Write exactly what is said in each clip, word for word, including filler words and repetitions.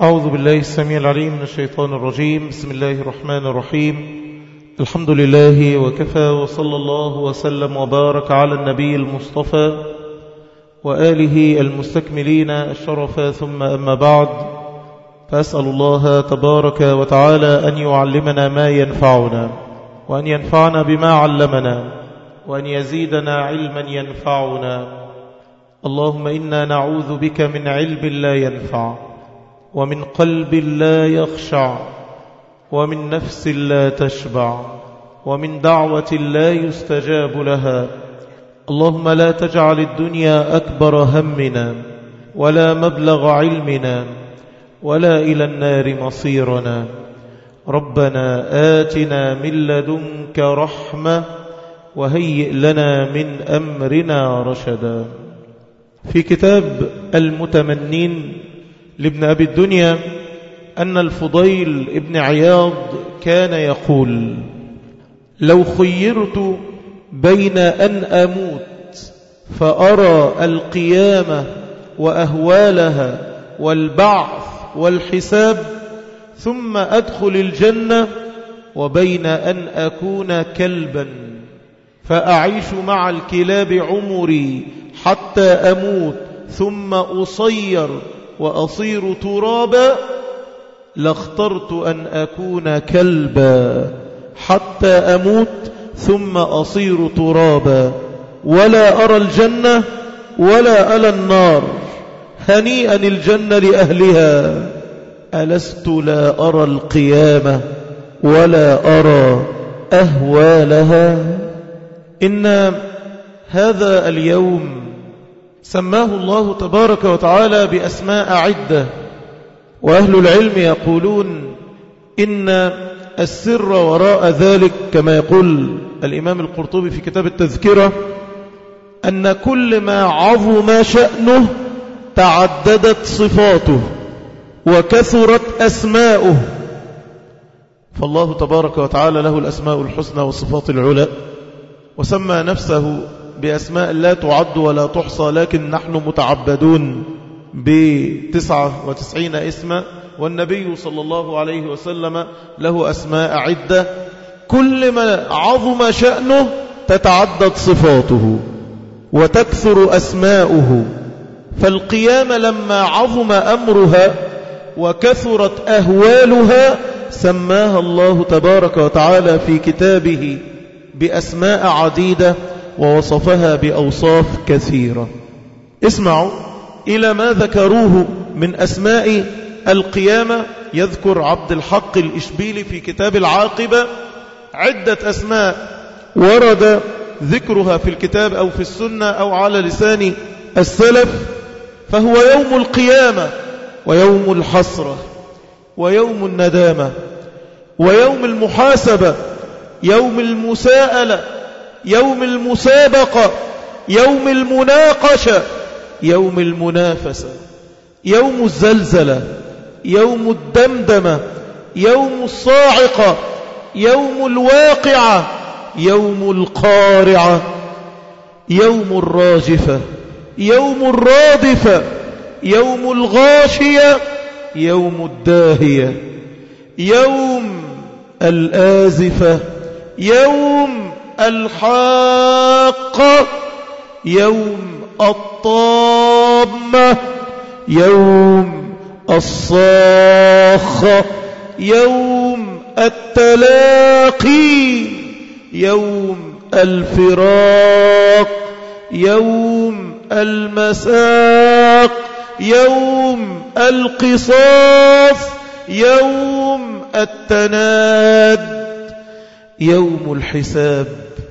أعوذ بالله السميع العليم من الشيطان الرجيم. بسم الله الرحمن الرحيم. الحمد لله وكفى، وصلى الله وسلم وبارك على النبي المصطفى وآله المستكملين الشرف، ثم أما بعد، فأسأل الله تبارك وتعالى أن يعلمنا ما ينفعنا، وأن ينفعنا بما علمنا، وأن يزيدنا علما ينفعنا. اللهم إنا نعوذ بك من علم لا ينفع، ومن قلب لا يخشع، ومن نفس لا تشبع، ومن دعوة لا يستجاب لها. اللهم لا تجعل الدنيا أكبر همنا، ولا مبلغ علمنا، ولا إلى النار مصيرنا. ربنا آتنا من لدنك رحمة، وهيئ لنا من أمرنا رشدا. في كتاب المتمنين لابن أبي الدنيا أن الفضيل ابن عياض كان يقول: لو خيرت بين أن أموت فأرى القيامة وأهوالها والبعث والحساب ثم أدخل الجنة، وبين أن أكون كلبا فأعيش مع الكلاب عمري حتى أموت ثم أصير وأصير ترابا، لاخترت أن أكون كلبا حتى أموت ثم أصير ترابا، ولا أرى الجنة ولا أرى النار. هنيئا الجنة لأهلها، ألست لا أرى القيامة ولا أرى أهوالها. إن هذا اليوم سماه الله تبارك وتعالى بأسماء عدة، وأهل العلم يقولون إن السر وراء ذلك كما يقول الإمام القرطبي في كتاب التذكرة، أن كل ما عظم شأنه تعددت صفاته وكثرت أسماؤه. فالله تبارك وتعالى له الأسماء الحسنى والصفات العلى، وسمى نفسه بأسماء لا تعد ولا تحصى، لكن نحن متعبدون بتسعة وتسعين اسما، والنبي صلى الله عليه وسلم له أسماء عدة. كل ما عظم شأنه تتعدد صفاته وتكثر أسماؤه. فالقيامة لما عظم أمرها وكثرت أهوالها سماها الله تبارك وتعالى في كتابه بأسماء عديدة، ووصفها بأوصاف كثيرة. اسمعوا إلى ما ذكروه من أسماء القيامة. يذكر عبد الحق الإشبيلي في كتاب العاقبة عدة أسماء ورد ذكرها في الكتاب أو في السنة أو على لسان السلف. فهو يوم القيامة، ويوم الحسرة، ويوم الندامة، ويوم المحاسبة، يوم المساءلة، يوم المسابقة، يوم المناقشة، يوم المنافسة، يوم الزلزلة، يوم الدمدمة، يوم الصاعقة، يوم الواقعة، يوم القارعة، يوم الراجفة، يوم الرادفة، يوم الغاشية، يوم الداهية، يوم الآزفة، يوم الحاقة، يوم الطامة، يوم الصاخة، يوم التلاقي، يوم الفراق، يوم المساق، يوم القصاص، يوم التناد، يوم الحساب،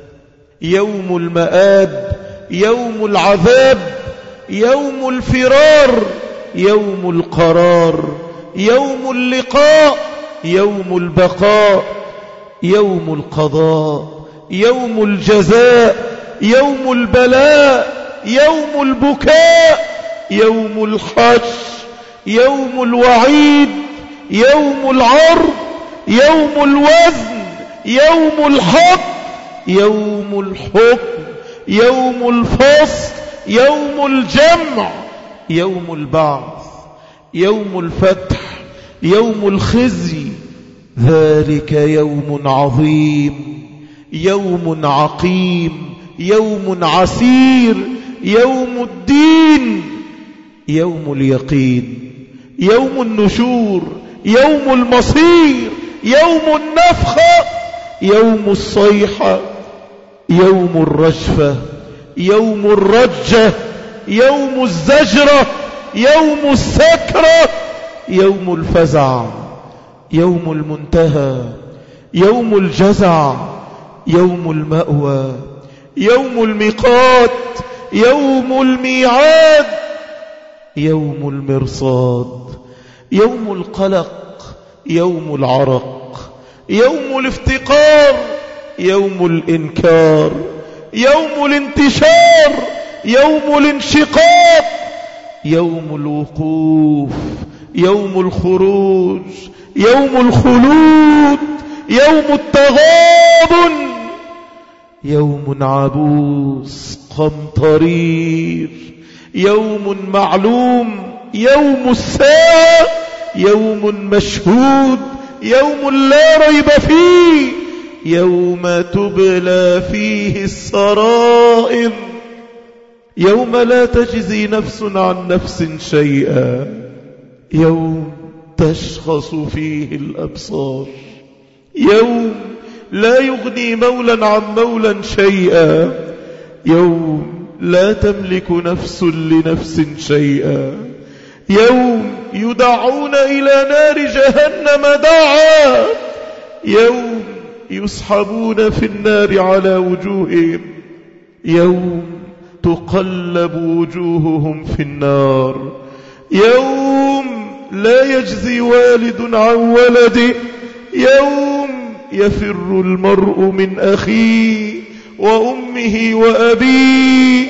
يوم المآب، يوم العذاب، يوم الفرار، يوم القرار، يوم اللقاء، يوم البقاء، يوم القضاء، يوم الجزاء، يوم البلاء، يوم البكاء، يوم الحشر، يوم الوعيد، يوم العرض، يوم الوزن، يوم الحق، يوم الحكم، يوم الفصل، يوم الجمع، يوم البعث، يوم الفتح، يوم الخزي. ذلك يوم عظيم، يوم عقيم، يوم عسير، يوم الدين، يوم اليقين، يوم النشور، يوم المصير، يوم النفخة، يوم الصيحة، يوم الرجفة، يوم الرجة، يوم الزجرة، يوم السكرة، يوم الفزع، يوم المنتهى، يوم الجزع، يوم المأوى، يوم الميقات، يوم الميعاد، يوم المرصاد، يوم القلق، يوم العرق، يوم الافتقار، يوم الإنكار، يوم الانتشار، يوم الانشقاق، يوم الوقوف، يوم الخروج، يوم الخلود، يوم التغابن، يوم عبوس قمطرير، يوم معلوم، يوم الساعة، يوم مشهود، يوم لا ريب فيه، يوم تبلى فيه السرائر، يوم لا تجزي نفس عن نفس شيئا، يوم تشخص فيه الأبصار، يوم لا يغني مولا عن مولا شيئا، يوم لا تملك نفس لنفس شيئا، يوم يدعون إلى نار جهنم دعا، يوم يسحبون في النار على وجوههم، يوم تقلب وجوههم في النار، يوم لا يجزي والد عن ولده، يوم يفر المرء من أخيه وأمه وأبيه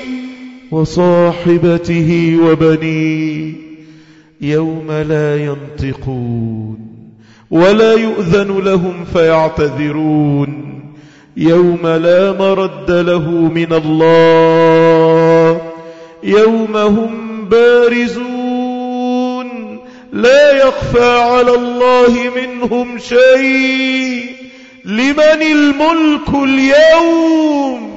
وصاحبته وبنيه، يوم لا ينطقون ولا يؤذن لهم فيعتذرون، يوم لا مرد له من الله، يوم هم بارزون لا يخفى على الله منهم شيء. لمن الملك اليوم؟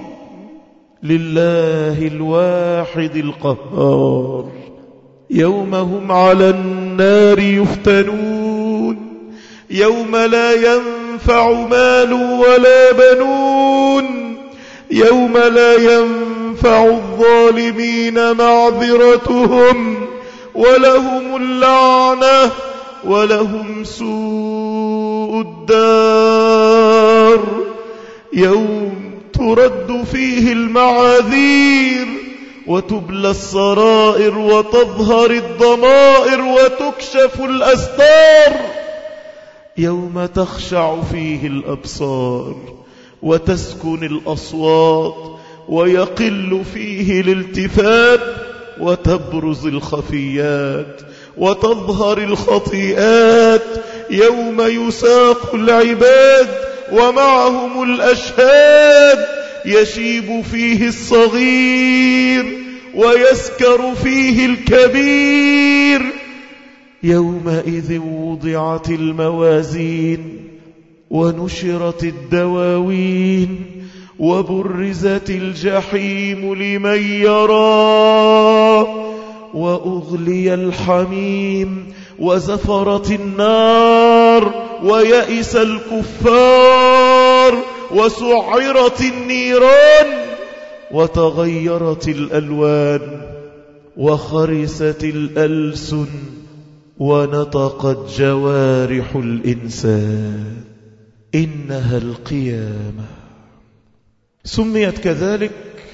لله الواحد القهار. يوم هم على النار يفتنون، يوم لا ينفع مال ولا بنون، يوم لا ينفع الظالمين معذرتهم، ولهم اللعنة ولهم سوء الدار. يوم ترد فيه المعاذير وتبلى السرائر وتظهر الضمائر وتكشف الأستار، يوم تخشع فيه الأبصار وتسكن الأصوات ويقل فيه الالتفات وتبرز الخفيات وتظهر الخطيئات، يوم يساق العباد ومعهم الأشهاد، يشيب فيه الصغير ويسكر فيه الكبير. يومئذ وضعت الموازين ونشرت الدواوين وبرزت الجحيم لمن يرى وأغلي الحميم وزفرت النار ويئس الكفار وسعرت النيران وتغيرت الألوان وخرست الألسن ونطقت جوارح الإنسان. إنها القيامة. سميت كذلك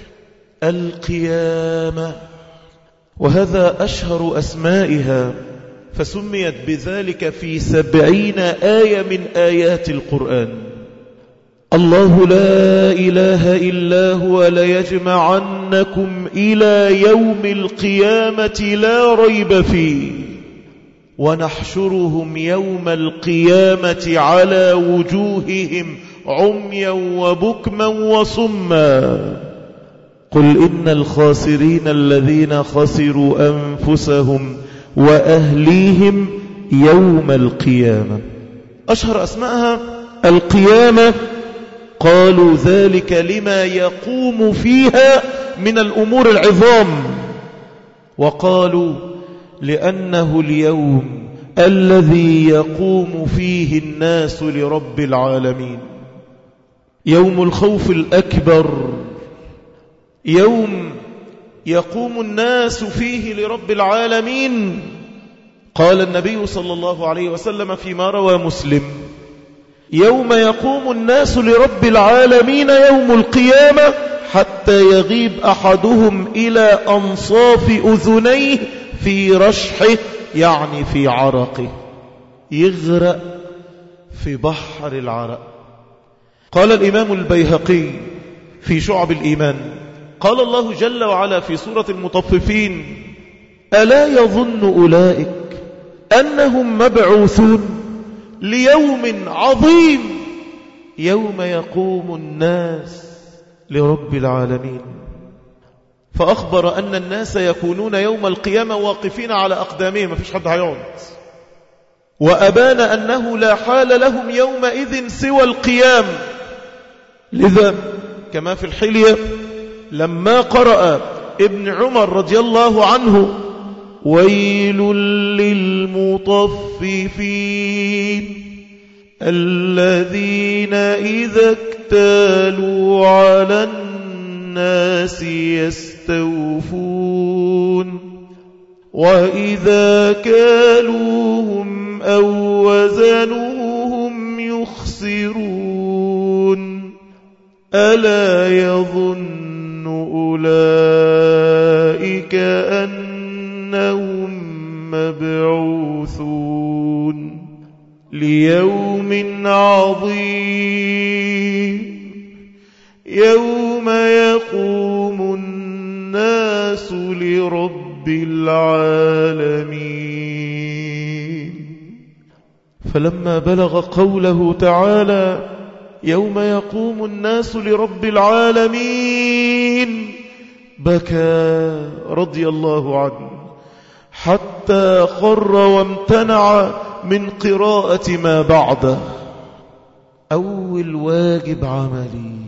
القيامة، وهذا أشهر أسمائها، فسميت بذلك في سبعين آية من آيات القرآن. الله لا إله إلا هو ليجمعنكم إلى يوم القيامة لا ريب فيه، ونحشرهم يوم القيامة على وجوههم عميا وبكما وصما. قل إن الخاسرين الذين خسروا أنفسهم وأهليهم يوم القيامة. أشهر أسمائها القيامة، قالوا ذلك لما يقوم فيها من الأمور العظام، وقالوا لأنه اليوم الذي يقوم فيه الناس لرب العالمين، يوم الخوف الأكبر، يوم يقوم الناس فيه لرب العالمين. قال النبي صلى الله عليه وسلم فيما روى مسلم: يوم يقوم الناس لرب العالمين يوم القيامة حتى يغيب أحدهم إلى أنصاف أذنيه في رشحه، يعني في عرقه، يغرق في بحر العرق. قال الإمام البيهقي في شعب الإيمان: قال الله جل وعلا في سورة المطففين: ألا يظن أولئك أنهم مبعوثون ليوم عظيم يوم يقوم الناس لرب العالمين. فأخبر أن الناس يكونون يوم القيامة واقفين على أقدامهم، ما فيش حد هيقعد، وأبان أنه لا حال لهم يومئذ سوى القيام. لذا كما في الحلية لما قرأ ابن عمر رضي الله عنه: ويل للمطففين الذين إذا اكتالوا على الناس يستوفون وإذا كالوهم أو وزنوهم يخسرون ألا يظن أولئك أنهم مبعوثون ليوم عظيم يوم يقوم الناس لرب العالمين. فلما بلغ قوله تعالى: يوم يقوم الناس لرب العالمين، بكى رضي الله عنه حتى خر وامتنع من قراءة ما بعده. أول واجب عملي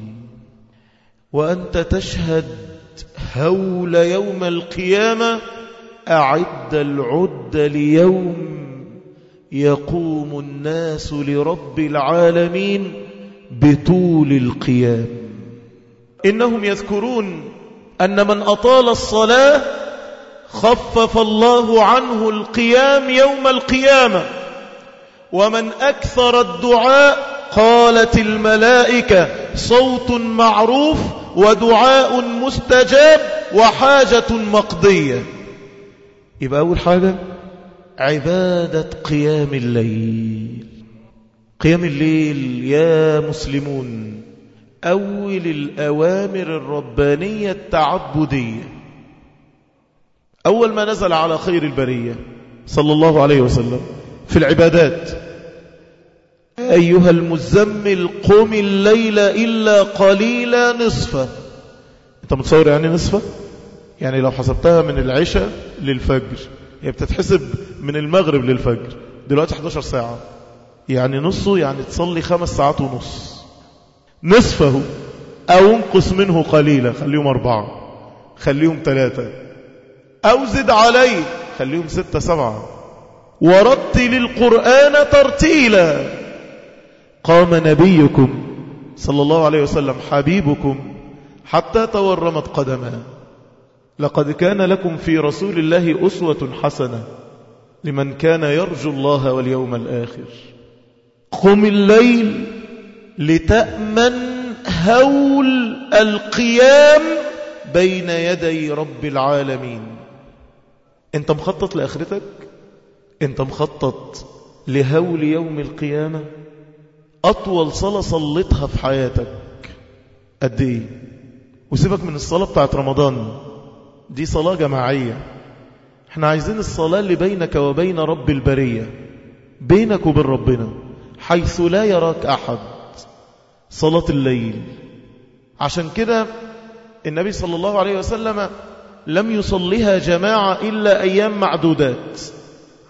وأنت تشهد هول يوم القيامة، أعد العد ليوم يقوم الناس لرب العالمين بطول القيام. إنهم يذكرون أن من أطال الصلاة خفف الله عنه القيام يوم القيامة، ومن أكثر الدعاء قالت الملائكة صوت معروف ودعاء مستجاب وحاجة مقضية. يبقى أول حاجة عبادة قيام الليل. قيام الليل يا مسلمون أول الأوامر الربانية التعبدية، أول ما نزل على خير البرية صلى الله عليه وسلم في العبادات: أيها المزمل قم الليل إلا قليلا نصفه. أنت متصور يعني نصفه؟ يعني لو حسبتها من العشاء للفجر هي بتتحسب من المغرب للفجر، دلوقتي إحدى عشرة ساعة، يعني نصه، يعني تصلي خمس ساعات ونص. نصفه أو انقص منه قليلا، خليهم أربعة، خليهم ثلاثة، أو زد عليه خليهم ستة سبعة. ورتل القرآن ترتيلا. قام نبيكم صلى الله عليه وسلم حبيبكم حتى تورمت قدماه: لقد كان لكم في رسول الله أسوة حسنة لمن كان يرجو الله واليوم الآخر. قم الليل لتأمن هول القيام بين يدي رب العالمين. انت مخطط لآخرتك؟ انت مخطط لهول يوم القيامة؟ أطول صلاة صلتها في حياتك قد ايه؟ وسيبك من الصلاة بتاعت رمضان، دي صلاة جماعية. احنا عايزين الصلاة اللي بينك وبين رب البرية، بينك وبين ربنا حيث لا يراك أحد، صلاة الليل. عشان كده النبي صلى الله عليه وسلم لم يصليها جماعة إلا أيام معدودات،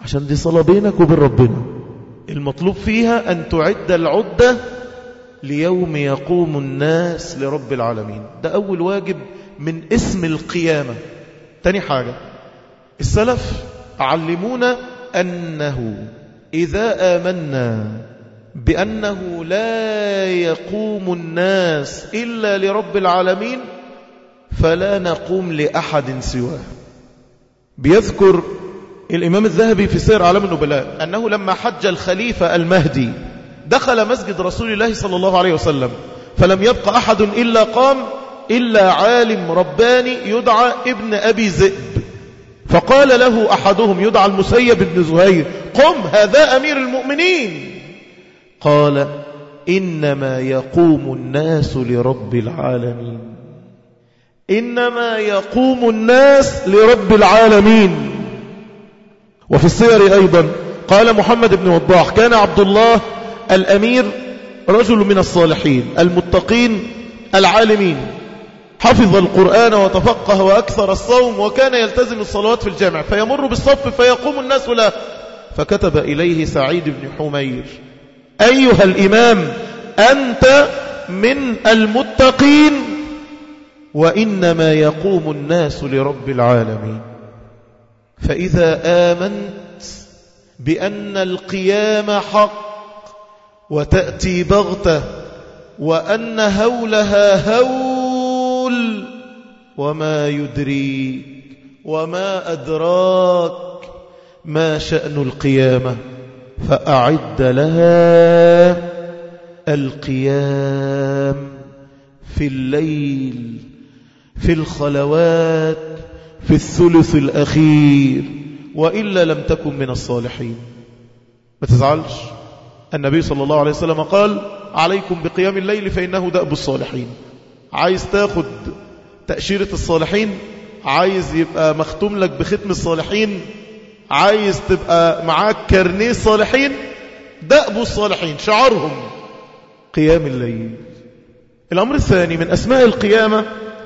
عشان دي صلاة بينك وبين ربنا، المطلوب فيها أن تعد العدة ليوم يقوم الناس لرب العالمين. ده أول واجب من اسم القيامة. تاني حاجة، السلف علمونا أنه إذا آمنا بأنه لا يقوم الناس إلا لرب العالمين فلا نقوم لأحد سواه. بيذكر الإمام الذهبي في سير أعلام النبلاء أنه لما حج الخليفة المهدي دخل مسجد رسول الله صلى الله عليه وسلم فلم يبق أحد إلا قام إلا عالم رباني يدعى ابن أبي ذئب، فقال له أحدهم يدعى المسيب بن زهير: قم، هذا أمير المؤمنين. قال: إنما يقوم الناس لرب العالمين، إنما يقوم الناس لرب العالمين. وفي السير أيضا قال محمد بن وضاح: كان عبد الله الأمير رجل من الصالحين المتقين العالمين، حفظ القرآن وتفقه وأكثر الصوم وكان يلتزم الصلوات في الجامع، فيمر بالصف فيقوم الناس له، فكتب إليه سعيد بن حمير: أيها الإمام، أنت من المتقين وإنما يقوم الناس لرب العالمين. فإذا آمنت بأن القيام حق وتأتي بغتة وأن هولها هول وما يدريك وما أدراك ما شأن القيامة، فأعد لها القيام في الليل في الخلوات في الثلث الأخير، وإلا لم تكن من الصالحين. ما تزعلش، النبي صلى الله عليه وسلم قال: عليكم بقيام الليل فإنه دأب الصالحين. عايز تاخد تأشيرة الصالحين، عايز يبقى مختوم لك بختم الصالحين، عايز تبقى معاك كارنيه الصالحين، دأب الصالحين شعارهم قيام الليل. الأمر الثاني من أسماء القيامة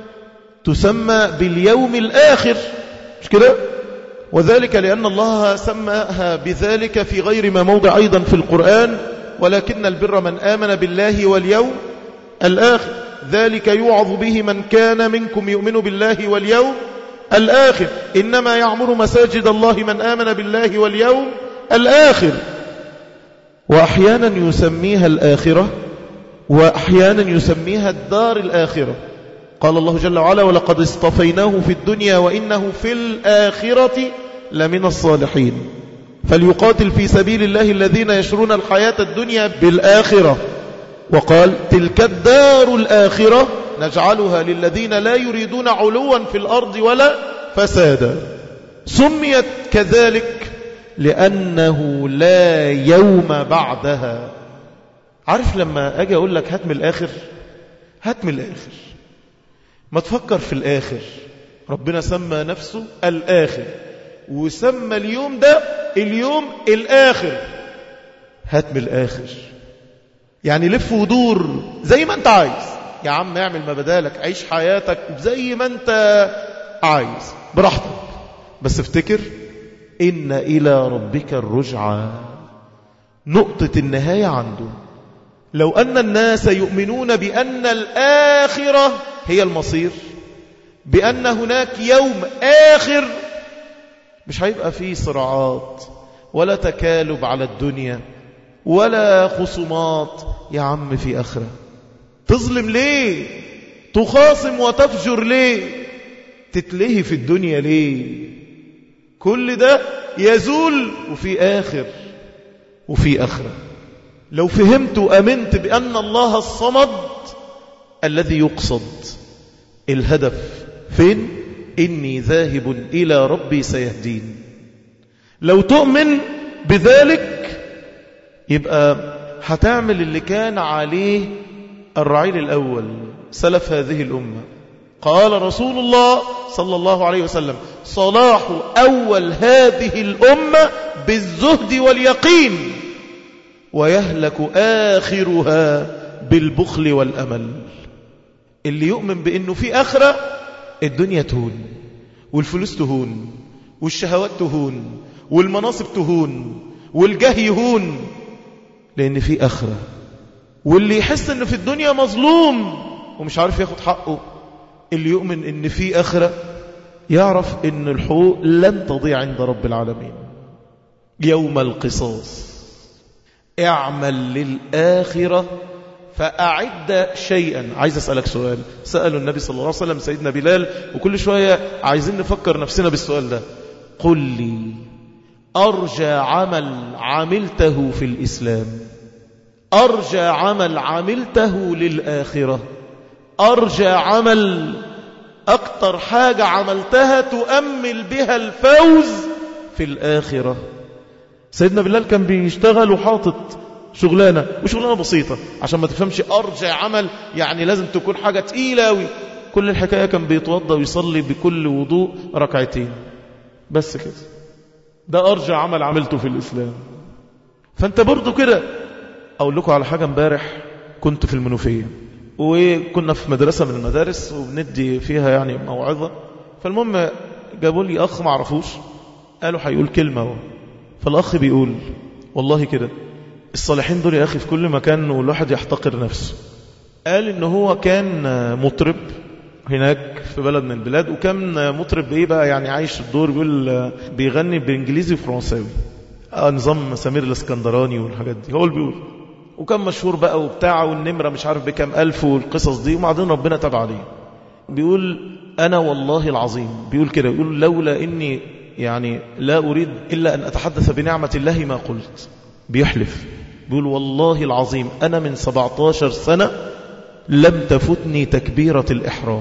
تسمى باليوم الآخر، مش كده؟ وذلك لأن الله سماها بذلك في غير ما موضع أيضا في القرآن: ولكن البر من آمن بالله واليوم الآخر، ذلك يوعظ به من كان منكم يؤمن بالله واليوم الآخر، إنما يعمر مساجد الله من آمن بالله واليوم الآخر. وأحيانا يسميها الآخرة وأحيانا يسميها الدار الآخرة. قال الله جل وعلا: ولقد اصطفيناه في الدنيا وإنه في الآخرة لمن الصالحين. فليقاتل في سبيل الله الذين يشرون الحياة الدنيا بالآخرة. وقال: تلك الدار الآخرة نجعلها للذين لا يريدون علوا في الأرض ولا فسادا. سميت كذلك لأنه لا يوم بعدها. عارف لما أجي أقول لك هات من الآخر، هات من الآخر، ما تفكر في الآخر. ربنا سمى نفسه الآخر وسمى اليوم ده اليوم الآخر. هات من الآخر، يعني لف ودور زي ما انت عايز يا عم، اعمل ما بدالك، عيش حياتك زي ما انت عايز براحتك، بس افتكر إن إلى ربك الرجعى، نقطة النهاية عنده. لو أن الناس يؤمنون بأن الآخرة هي المصير، بأن هناك يوم آخر، مش هيبقى فيه صراعات ولا تكالب على الدنيا ولا خصومات. يا عم في آخرة، تظلم ليه؟ تخاصم وتفجر ليه؟ تتلهي في الدنيا ليه؟ كل ده يزول وفي آخر وفي آخرة. لو فهمت وأمنت بأن الله الصمد الذي يقصد، الهدف فين؟ إني ذاهب إلى ربي سيهدين. لو تؤمن بذلك يبقى هتعمل اللي كان عليه الرعيل الأول سلف هذه الأمة. قال رسول الله صلى الله عليه وسلم: صلاح أول هذه الأمة بالزهد واليقين، ويهلك آخرها بالبخل والأمل. اللي يؤمن بأنه في آخرة، الدنيا تهون والفلوس تهون والشهوات تهون والمناصب تهون والجاه يهون، لأن في آخرة. واللي يحس أنه في الدنيا مظلوم ومش عارف ياخد حقه، اللي يؤمن أن في آخرة يعرف أن الحقوق لن تضيع عند رب العالمين. يوم القصاص اعمل للآخرة فأعد شيئا. عايز أسألك سؤال سأله النبي صلى الله عليه وسلم سيدنا بلال، وكل شوية عايزين نفكر نفسنا بالسؤال ده. قل لي أرجى عمل عملته في الإسلام، أرجى عمل عملته للآخرة، أرجى عمل أكتر حاجة عملتها تؤمل بها الفوز في الآخرة. سيدنا بلال كان بيشتغل وحاطط شغلانة وشغلانة بسيطة، عشان ما تفهمش أرجى عمل يعني لازم تكون حاجة تقيلة أوي. كل الحكاية كان بيتوضى ويصلي بكل وضوء ركعتين بس كده، ده أرجى عمل عملته في الإسلام. فأنت برضو كده. أقول لكم على حاجة. امبارح كنت في المنوفية وكنا في مدرسة من المدارس وبندي فيها يعني موعظة. فالمهم جابوا لي أخ ما عرفوش، قالوا هيقول كلمة هو. فالأخ بيقول والله كده الصالحين دول يا أخي في كل مكان والواحد يحتقر نفسه. قال إنه هو كان مطرب هناك في بلد من البلاد، وكان مطرب إيه بقى يعني عايش الدور، بيقول بيغني بإنجليزي وفرنساوي، آه نظام سمير الاسكندراني والحاجات دي. هو اللي بيقول وكان مشهور بقى وبتاع، والنمرة مش عارف بكام ألف والقصص دي، وبعدين ربنا تاب عليه. بيقول أنا والله العظيم، بيقول كده، بيقول لولا إني يعني لا أريد إلا أن أتحدث بنعمة الله ما قلت. بيحلف بيقول والله العظيم أنا من سبعتاشر سنة لم تفتني تكبيرة الإحرام.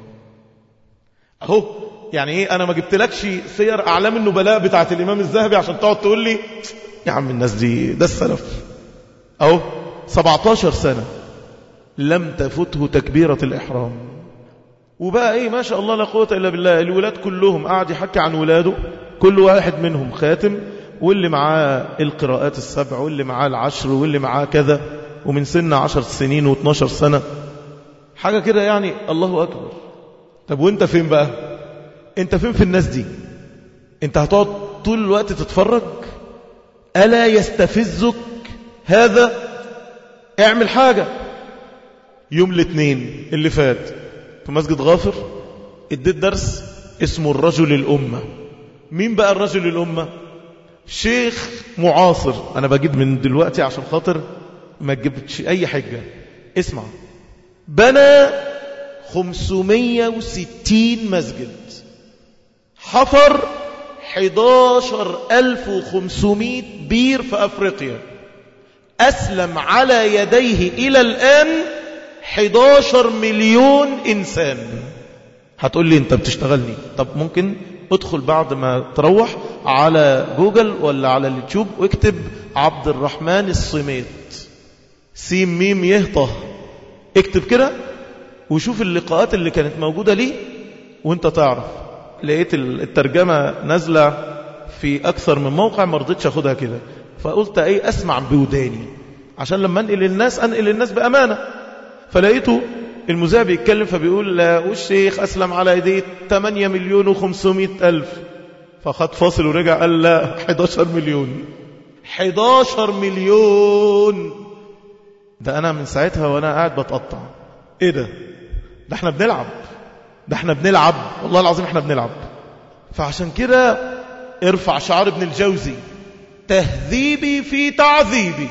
أهو يعني إيه، أنا ما جبتلكش سير أعلام النبلاء بتاعت الإمام الذهبي عشان تقعد تقول لي يا عم الناس دي ده السلف. أهو سبعتاشر سنة لم تفته تكبيرة الإحرام. وبقى إيه ما شاء الله لا قوة إلا بالله، الولاد كلهم قاعد يحكي عن ولاده، كل واحد منهم خاتم، واللي معاه القراءات السبع، واللي معاه العشر، واللي معاه كذا، ومن سن عشر سنين واثناشر سنة حاجة كده يعني. الله أكبر. طب وانت فين بقى؟ انت فين في الناس دي؟ انت هتقعد طول الوقت تتفرج؟ ألا يستفزك هذا؟ اعمل حاجة. يوم الاثنين اللي فات في مسجد غافر اديت درس اسمه الرجل الأمة. مين بقى الرجل الأمة؟ شيخ معاصر. أنا بجيب من دلوقتي عشان خاطر ما تجيبش أي حجة. اسمع، بنى خمسمية وستين مسجد، حفر حداشر ألف وخمسمائة بير في أفريقيا، أسلم على يديه إلى الآن حداشر مليون إنسان. هتقول لي أنت بتشتغلني. طب ممكن ادخل بعد ما تروح على جوجل ولا على اليوتيوب واكتب عبد الرحمن الصميت، سيم ميم يهطه، اكتب كده وشوف اللقاءات اللي كانت موجودة ليه وانت تعرف. لقيت الترجمة نازلة في أكثر من موقع، ما رضيتش أخدها كده، فقلت ايه أسمع بوداني عشان لما انقل الناس انقل الناس بأمانة. فلقيته المذيع بيتكلم فبيقول والشيخ أسلم على يديه ثمانية مليون وخمسمائة ألف. فخد فاصل ورجع قال لا حداشر مليون. حداشر مليون. ده أنا من ساعتها وأنا قاعد بتقطع. إيه ده؟ ده احنا بنلعب، ده احنا بنلعب والله العظيم احنا بنلعب. فعشان كده ارفع شعار ابن الجوزي، تهذيبي في تعذيبي.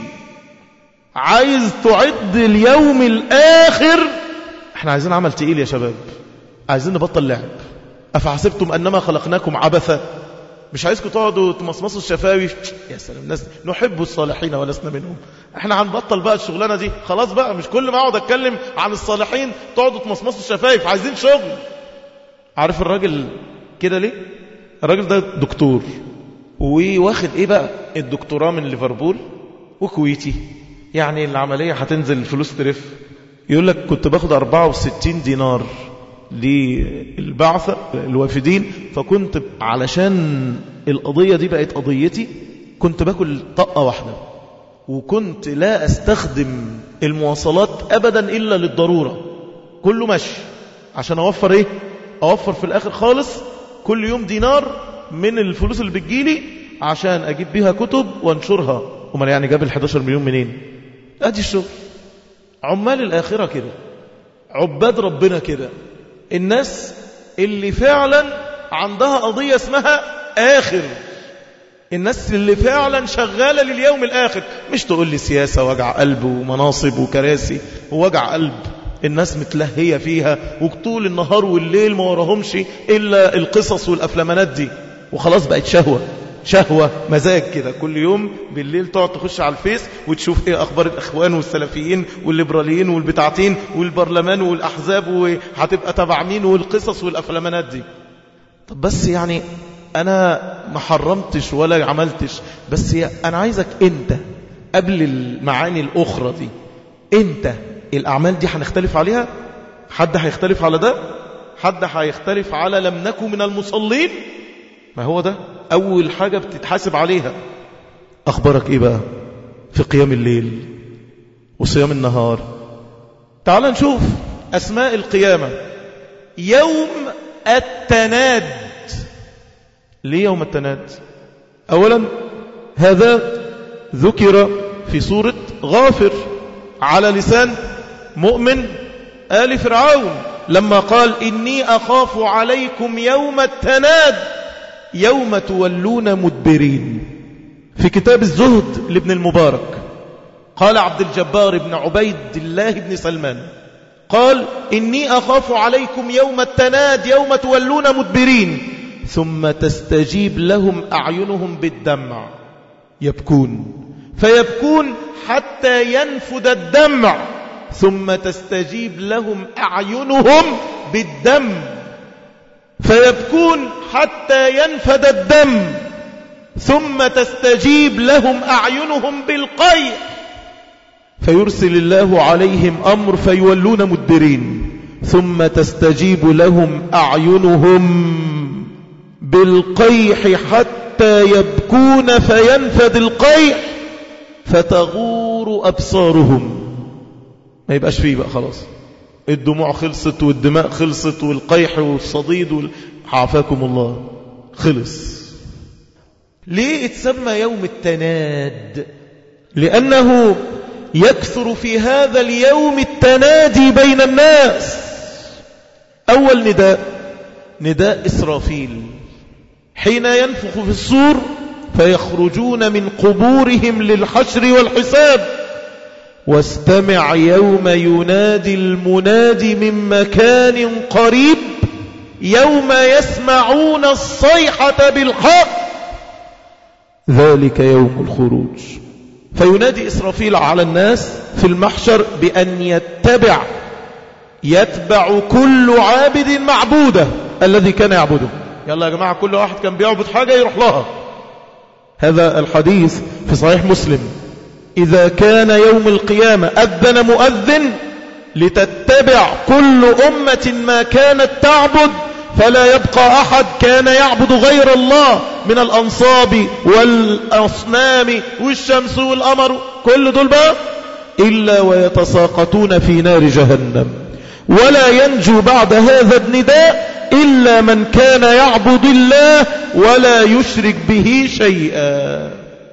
عايز تعد اليوم الآخر، احنا عايزين عمل تقيل يا شباب، عايزين نبطل لعب. أفحسبتم أنما خلقناكم عبثا. مش عايزكم تقعدوا تمصمصوا الشفاوي. يا سلام، الناس نحب الصالحين ولسنا منهم. احنا هنبطل بقى الشغلانة دي خلاص بقى. مش كل ما اقعد اتكلم عن الصالحين تقعدوا تمصمصوا الشفايف. عايزين شغل. عارف الراجل كده ليه؟ الراجل ده دكتور وواخد ايه بقى الدكتوراه من ليفربول وكويتي، يعني العملية هتنزل الفلوس ترف. يقول لك كنت باخد أربعة وستين دينار للبعثة الوافدين، فكنت علشان القضية دي بقت قضيتي كنت باكل طقة واحدة، وكنت لا أستخدم المواصلات أبدا إلا للضرورة، كله مشي عشان أوفر إيه؟ أوفر في الآخر خالص كل يوم دينار من الفلوس اللي بتجيلي عشان أجيب بيها كتب وانشرها. وما يعني جاب الحداشر مليون منين؟ أدي الشغل. عمال الآخرة كده، عباد ربنا كده، الناس اللي فعلا عندها قضية اسمها آخر، الناس اللي فعلا شغالة لليوم الآخر. مش تقول لي سياسة وجع قلب ومناصب وكراسي ووجع قلب، الناس متلهية فيها وطول النهار والليل ما وراهمش إلا القصص والأفلامانات دي، وخلاص بقت شهوة، شهوة مزاج كده. كل يوم بالليل تقعد تخش على الفيس وتشوف ايه اخبار الاخوان والسلفيين والليبراليين والبتاعتين والبرلمان والاحزاب وهتبقى تبع مين والقصص والافلامانات دي. طب بس يعني انا ما حرمتش ولا عملتش، بس انا عايزك انت قبل المعاني الاخرى دي، انت الاعمال دي هنختلف عليها؟ حد هيختلف على ده؟ حد هيختلف على لم نكن من المصلين؟ ما هو ده أول حاجة بتتحاسب عليها. أخبارك إيه بقى في قيام الليل وصيام النهار؟ تعال نشوف أسماء القيامة. يوم التناد. ليه يوم التناد؟ أولا هذا ذكر في سورة غافر على لسان مؤمن آل فرعون لما قال إني أخاف عليكم يوم التناد يوم تولون مدبرين. في كتاب الزهد لابن المبارك قال عبد الجبار بن عبيد الله بن سلمان قال إني أخاف عليكم يوم التناد يوم تولون مدبرين ثم تستجيب لهم أعينهم بالدمع يبكون فيبكون حتى ينفد الدمع ثم تستجيب لهم أعينهم بالدم فيبكون حتى ينفد الدم ثم تستجيب لهم أعينهم بالقيء فيرسل الله عليهم أمر فيولون مدبرين ثم تستجيب لهم أعينهم بالقيح حتى يبكون فينفد القيح فتغور أبصارهم. ما يبقاش فيه بقى خلاص، الدموع خلصت والدماء خلصت والقيح والصديد وال... عافاكم الله خلص. ليه اتسمى يوم التناد؟ لأنه يكثر في هذا اليوم التنادي بين الناس. أول نداء نداء إسرافيل حين ينفخ في الصور فيخرجون من قبورهم للحشر والحساب. واستمع يوم ينادي المنادي من مكان قريب يوم يسمعون الصيحة بالحق ذلك يوم الخروج. فينادي إسرافيل على الناس في المحشر بأن يتبع يتبع كل عابد معبوده الذي كان يعبده. يلا يا جماعة كل واحد كان بيعبد حاجة يروح لها. هذا الحديث في صحيح مسلم. إذا كان يوم القيامة أذن مؤذن لتتبع كل أمة ما كانت تعبد فلا يبقى أحد كان يعبد غير الله من الأنصاب والأصنام والشمس والقمر كل دول بقى إلا ويتساقطون في نار جهنم. ولا ينجو بعد هذا النداء إلا من كان يعبد الله ولا يشرك به شيئا.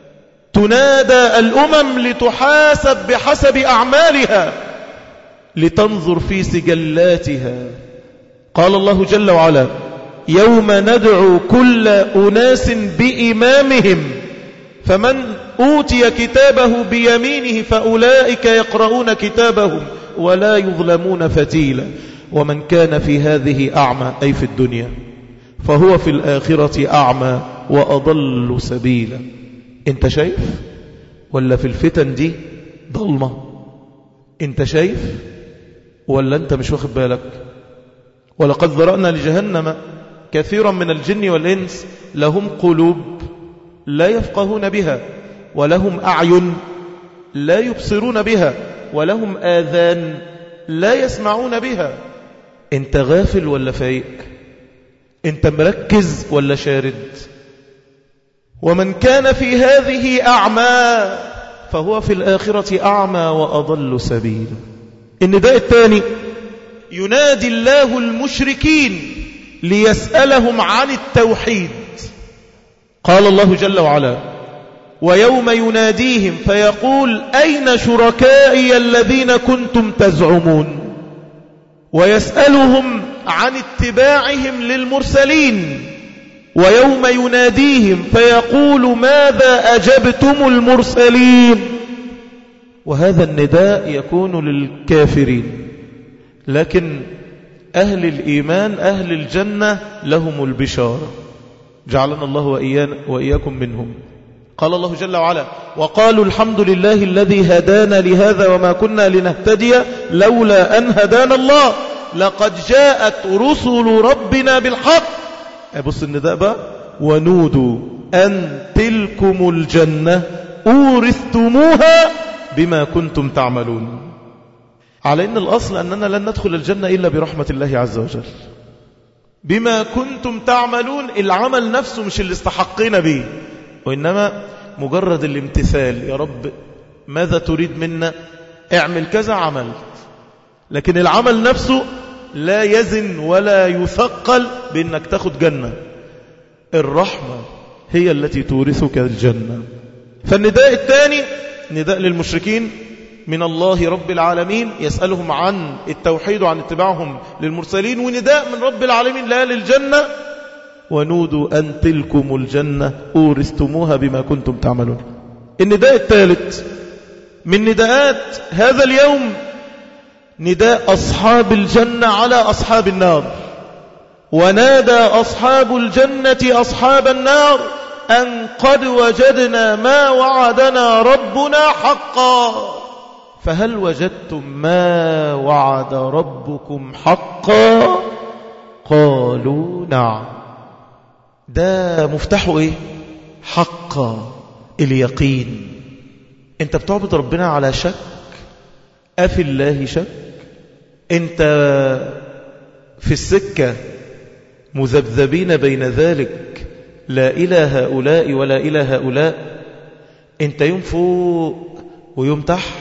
تنادى الأمم لتحاسب بحسب أعمالها لتنظر في سجلاتها. قال الله جل وعلا يوم ندعو كل أناس بإمامهم فمن أوتي كتابه بيمينه فأولئك يقرؤون كتابهم ولا يظلمون فتيلا ومن كان في هذه أعمى أي في الدنيا فهو في الآخرة أعمى وأضل سبيلا. انت شايف ولا في الفتن دي ضلمة؟ انت شايف ولا انت مش واخد بالك؟ ولقد ذرأنا لجهنم كثيرا من الجن والإنس لهم قلوب لا يفقهون بها ولهم أعين لا يبصرون بها ولهم آذان لا يسمعون بها. انت غافل ولا فايق؟ انت مركز ولا شارد؟ ومن كان في هذه أعمى فهو في الآخرة أعمى وأضل سبيلا. النداء الثاني ينادي الله المشركين ليسألهم عن التوحيد. قال الله جل وعلا: ويوم يناديهم فيقول أين شركائي الذين كنتم تزعمون، ويسألهم عن اتباعهم للمرسلين. ويوم يناديهم فيقول ماذا أجبتم المرسلين. وهذا النداء يكون للكافرين، لكن أهل الإيمان أهل الجنة لهم البشارة، جعلنا الله وإيانا وإياكم منهم. قال الله جل وعلا: وقالوا الحمد لله الذي هدانا لهذا وما كنا لنهتدي لولا أن هدانا الله لقد جاءت رسل ربنا بالحق. بص النداء بقى: ونودوا أن تلكم الجنة أورثتموها بما كنتم تعملون. على إن الأصل أننا لن ندخل الجنة إلا برحمة الله عز وجل. بما كنتم تعملون، العمل نفسه مش اللي استحقنا به، وإنما مجرد الامتثال. يا رب ماذا تريد منا؟ اعمل كذا، عملت. لكن العمل نفسه لا يزن ولا يثقل بأنك تاخد جنة. الرحمة هي التي تورثك الجنة. فالنداء الثاني نداء للمشركين من الله رب العالمين، يسألهم عن التوحيد وعن اتباعهم للمرسلين، ونداء من رب العالمين لا للجنة: ونودوا أن تلكم الجنة أورثتموها بما كنتم تعملون. النداء الثالث من نداءات هذا اليوم نداء أصحاب الجنة على أصحاب النار. ونادى أصحاب الجنة أصحاب النار أن قد وجدنا ما وعدنا ربنا حقا فهل وجدتم ما وعد ربكم حقا؟ قالوا نعم. ده مفتاحه ايه؟ حقا، اليقين. انت بتعبد ربنا على شك؟ أفي الله شك؟ انت في السكة مذبذبين بين ذلك، لا إلى هؤلاء ولا إلى هؤلاء. انت يوم فوق ويوم تحت.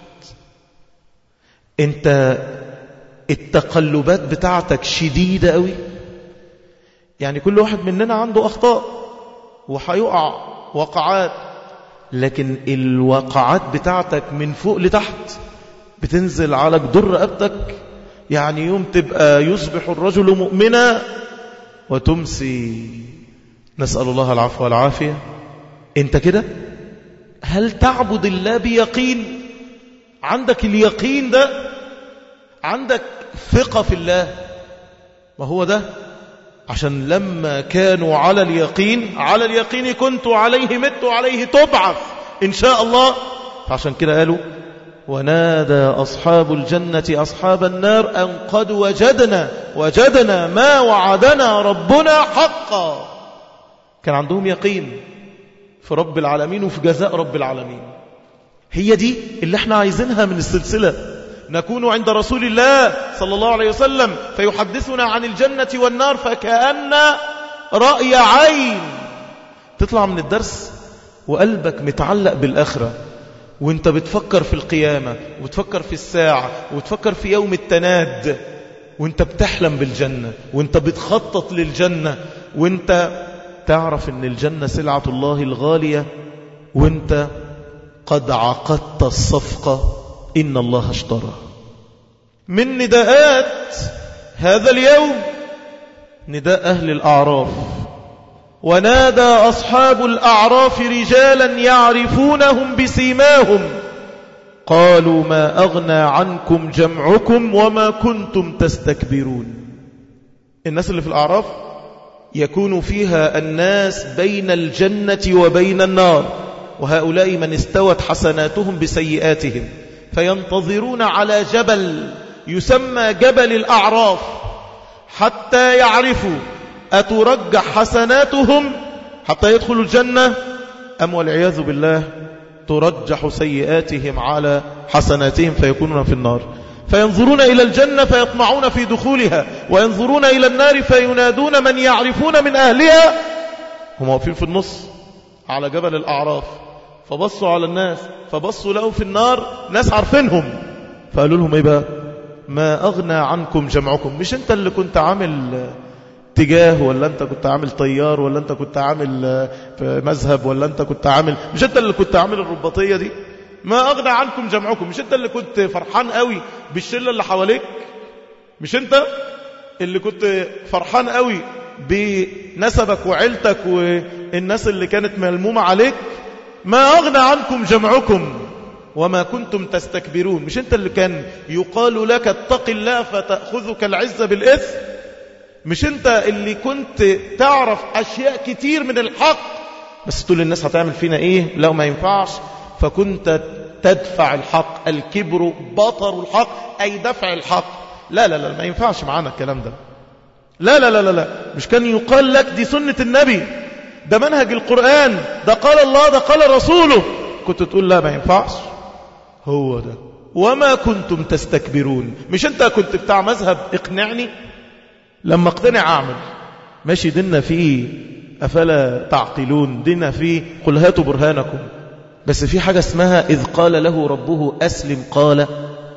انت التقلبات بتاعتك شديدة قوي. يعني كل واحد مننا عنده أخطاء وحيقع وقعات، لكن الوقعات بتاعتك من فوق لتحت بتنزل على جدر رقبتك. يعني يوم تبقى يصبح الرجل مؤمنا وتمسي نسأل الله العفو والعافية. انت كده هل تعبد الله بيقين؟ عندك اليقين ده؟ عندك ثقة في الله؟ ما هو ده عشان لما كانوا على اليقين، على اليقين كنت عليه مت وعليه تبعث إن شاء الله. فعشان كده قالوا: ونادى أصحاب الجنة أصحاب النار أن قد وجدنا وجدنا ما وعدنا ربنا حقا. كان عندهم يقين في رب العالمين وفي جزاء رب العالمين. هي دي اللي احنا عايزينها من السلسلة. نكون عند رسول الله صلى الله عليه وسلم فيحدثنا عن الجنة والنار فكأن رأي عين. تطلع من الدرس وقلبك متعلق بالآخرة، وانت بتفكر في القيامة وتفكر في الساعة وتفكر في يوم التناد، وانت بتحلم بالجنة وانت بتخطط للجنة، وانت تعرف ان الجنة سلعة الله الغالية، وانت قد عقدت الصفقة إن الله اشترى. من نداءات هذا اليوم نداء أهل الأعراف. ونادى أصحاب الأعراف رجالا يعرفونهم بسيماهم قالوا ما أغنى عنكم جمعكم وما كنتم تستكبرون. الناس اللي في الأعراف يكون فيها الناس بين الجنة وبين النار، وهؤلاء من استوت حسناتهم بسيئاتهم، فينتظرون على جبل يسمى جبل الأعراف حتى يعرفوا أترجح حسناتهم حتى يدخلوا الجنة أم والعياذ بالله ترجح سيئاتهم على حسناتهم فيكونون في النار. فينظرون إلى الجنة فيطمعون في دخولها، وينظرون إلى النار فينادون من يعرفون من أهلها. هم واقفين في النص على جبل الأعراف، فبصوا على الناس فبصوا لهم في النار ناس عارفينهم، فقالوا لهم ايه بقى؟ ما أغنى عنكم جمعكم. مش انت اللي كنت عامل اتجاه، ولا انت كنت عامل طيار، ولا انت كنت عامل مذهب، ولا انت كنت عامل، مش انت اللي كنت عامل الرباطية دي؟ ما أغنى عنكم جمعكم، مش انت اللي كنت فرحان قوي بالشلة اللي حواليك؟ مش انت اللي كنت فرحان قوي بنسبك وعيلتك والناس اللي كانت ملمومة عليك؟ ما أغنى عنكم جمعكم وما كنتم تستكبرون. مش انت اللي كان يقال لك اتق الله فتأخذك العزة بالإثم؟ مش انت اللي كنت تعرف أشياء كتير من الحق بس تقول للناس هتعمل فينا ايه لو ما ينفعش، فكنت تدفع الحق؟ الكبر بطر الحق، أي دفع الحق. لا لا لا، ما ينفعش معانا الكلام ده. لا لا لا لا لا. مش كان يقال لك دي سنة النبي، ده منهج القرآن، ده قال الله، ده قال رسوله، كنت تقول لا ما ينفعش؟ هو ده وما كنتم تستكبرون. مش انت كنت بتاع مذهب اقنعني، لما اقتنع اعمل. ماشي، ديننا فيه افلا تعقلون، ديننا فيه قل هاتوا برهانكم، بس في حاجة اسمها إذ قال له ربه أسلم قال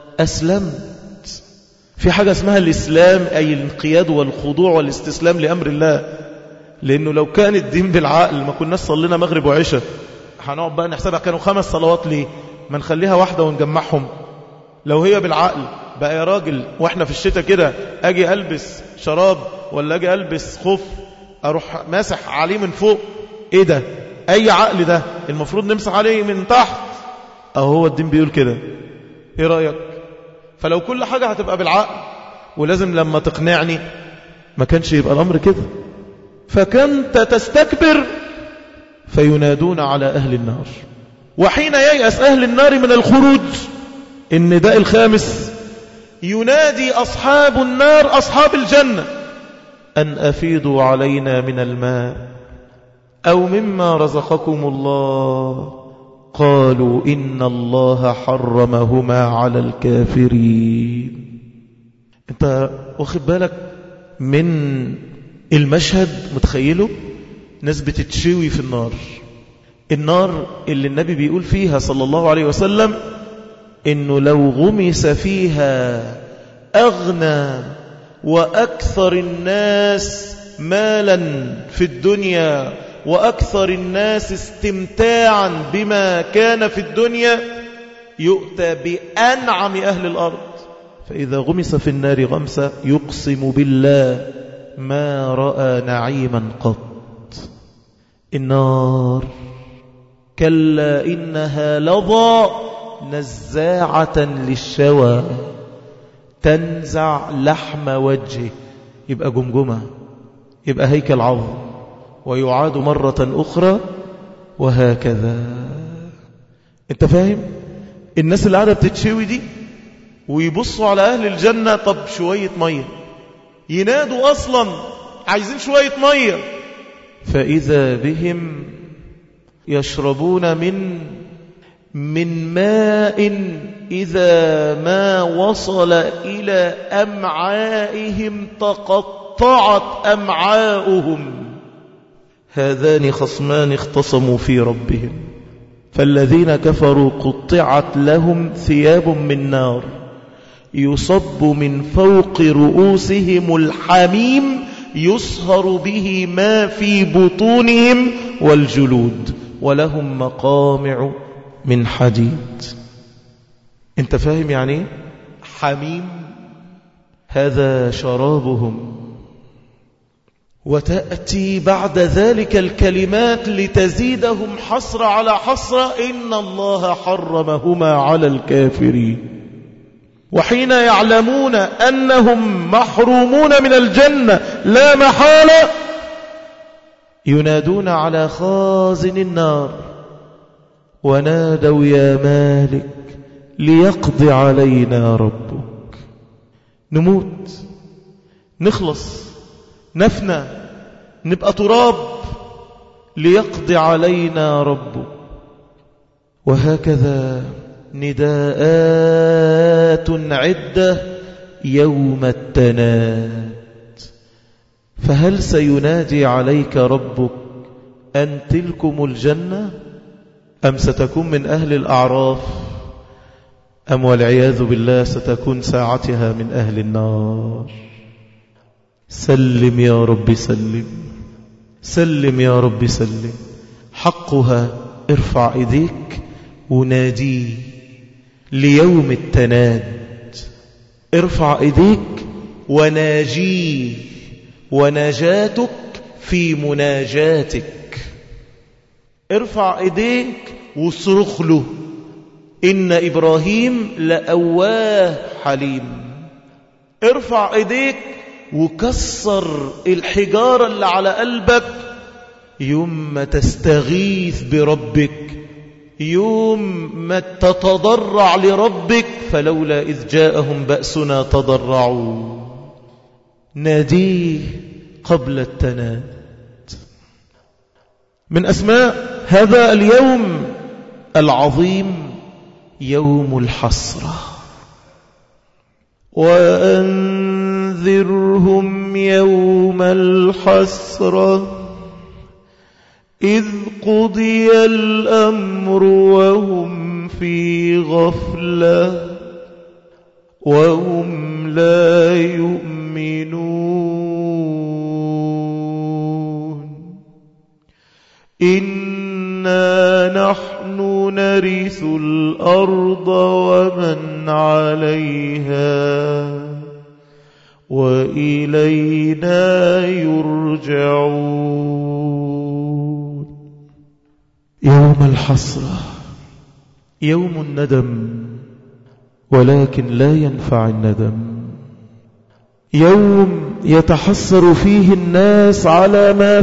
أسلمت. في حاجة اسمها الإسلام، أي الانقياد والخضوع والاستسلام لأمر الله. لأنه لو كان الدين بالعقل ما كناش صلينا مغرب وعشاء. هنقعد بقى نحسبها كانوا خمس صلوات ليه؟ ما نخليها واحدة ونجمعهم. لو هي بالعقل بقى يا راجل، واحنا في الشتاء كده أجي ألبس شراب ولا أجي ألبس خف أروح ماسح عليه من فوق؟ إيه ده؟ أي عقل ده؟ المفروض نمسح عليه من تحت. أهو هو الدين بيقول كده. إيه رأيك؟ فلو كل حاجة هتبقى بالعقل ولازم لما تقنعني، ما كانش يبقى الأمر كده. فكنت تستكبر فينادون على أهل النار. وحين ييأس أهل النار من الخروج، النداء الخامس، ينادي أصحاب النار أصحاب الجنة أن أفيضوا علينا من الماء أو مما رزقكم الله، قالوا إن الله حرمهما على الكافرين. انت واخد بالك من المشهد؟ متخيله؟ ناس بتتشوي في النار، النار اللي النبي بيقول فيها صلى الله عليه وسلم إنه لو غمس فيها أغنى وأكثر الناس مالا في الدنيا وأكثر الناس استمتاعا بما كان في الدنيا، يؤتى بأنعم أهل الأرض، فإذا غمس في النار غمسة يقسم بالله ما رأى نعيما قط. النار كلا إنها لظى نزاعة للشوى تنزع لحم وجهه، يبقى جمجمة، يبقى هيكل عظم، ويعاد مرة أخرى، وهكذا. انت فاهم؟ الناس اللي قاعدة بتتشوي دي ويبصوا على أهل الجنة، طب شوية مية، ينادوا أصلا عايزين شوية مية، فإذا بهم يشربون من من ماء إذا ما وصل إلى أمعائهم تقطعت أمعاؤهم. هذان خصمان اختصموا في ربهم فالذين كفروا قطعت لهم ثياب من نار يصب من فوق رؤوسهم الحميم يصهر به ما في بطونهم والجلود ولهم مقامع من حديد. انت فاهم يعني حميم؟ هذا شرابهم. وتأتي بعد ذلك الكلمات لتزيدهم حسرة على حسرة، إن الله حرمهما على الكافرين. وحين يعلمون أنهم محرومون من الجنة لا محالة، ينادون على خازن النار ونادوا يا مالك ليقضي علينا ربك. نموت، نخلص، نفنى، نبقى تراب، ليقضي علينا ربك. وهكذا نداءات عدة يوم التناد. فهل سينادي عليك ربك أن تلكم الجنة، أم ستكون من أهل الأعراف، أم والعياذ بالله ستكون ساعتها من أهل النار؟ سلم يا رب سلم، سلم يا رب سلم. حقها ارفع ايديك وناديه ليوم التناد. ارفع ايديك وناجيه، وناجاتك في مناجاتك. ارفع ايديك واصرخ له، إن إبراهيم لأواه حليم. ارفع ايديك وكسر الحجارة اللي على قلبك يوم ما تستغيث بربك، يوم ما تتضرع لربك، فلولا إذ جاءهم بأسنا تضرعوا. ناديه قبل التناد. من أسماء هذا اليوم العظيم يوم الحسرة. وأنذرهم يوم الحسرة إذ قضي الأمر وهم في غفلة وهم لا يؤمنون. إنا نحن نرث الأرض ومن عليها وإلينا يرجعون. يوم الحسرة، يوم الندم، ولكن لا ينفع الندم. يوم يتحسر فيه الناس على ما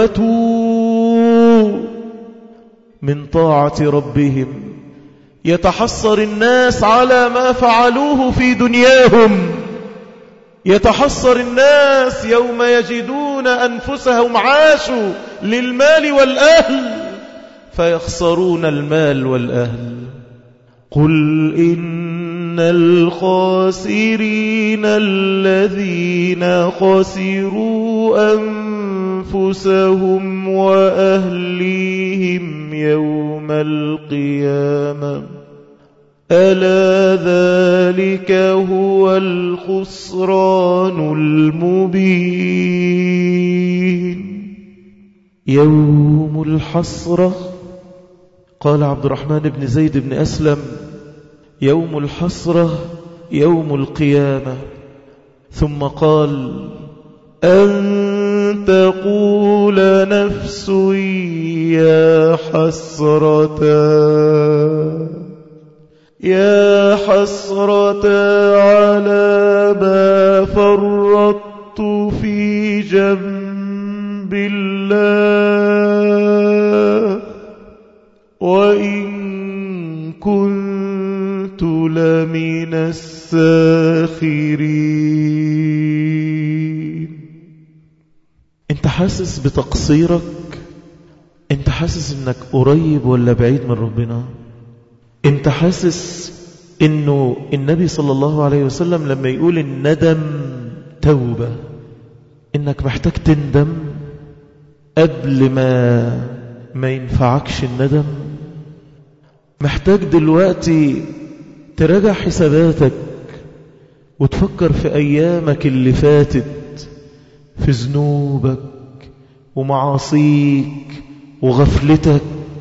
فوتوا من طاعة ربهم، يتحسر الناس على ما فعلوه في دنياهم، يتحسر الناس يوم يجدون أنفسهم عاشوا للمال والأهل فيخسرون المال والأهل. قل إن الخاسرين الذين خسروا أنفسهم وأهليهم يوم القيامة ألا ذلك هو الخسران المبين. يوم الحسرة. قال عبد الرحمن بن زيد بن أسلم: يوم الحسرة يوم القيامة. ثم قال: أن تقول نفس يا حسرة يا حسرة على ما فرطت في جنب الله وإن كنت لمن الساخرين. انت حاسس بتقصيرك؟ انت حاسس انك قريب ولا بعيد من ربنا؟ انت حاسس انه النبي صلى الله عليه وسلم لما يقول الندم توبة، انك محتاج تندم قبل ما ما ينفعكش الندم؟ محتاج دلوقتي تراجع حساباتك وتفكر في أيامك اللي فاتت، في ذنوبك ومعاصيك وغفلتك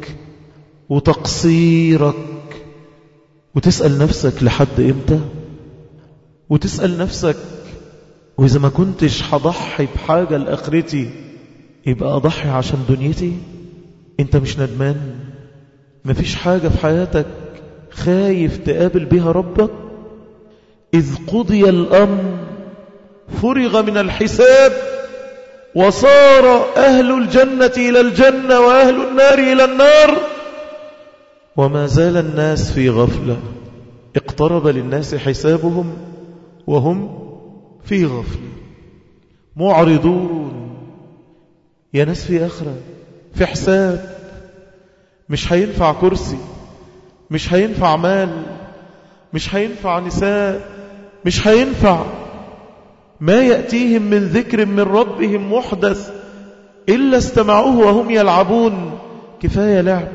وتقصيرك، وتسأل نفسك لحد إمتى؟ وتسأل نفسك وإذا ما كنتش هضحي بحاجة لآخرتي يبقى أضحي عشان دنيتي؟ أنت مش ندمان؟ مفيش حاجة في حياتك خايف تقابل بها ربك؟ إذ قضي الأمر فرغ من الحساب وصار أهل الجنة إلى الجنة وأهل النار إلى النار وما زال الناس في غفلة. اقترب للناس حسابهم وهم في غفلة معرضون. يا ناس في آخرة، في حساب. مش هينفع كرسي، مش هينفع مال، مش هينفع نساء، مش هينفع ما يأتيهم من ذكر من ربهم محدث إلا استمعوه وهم يلعبون. كفاية لعب،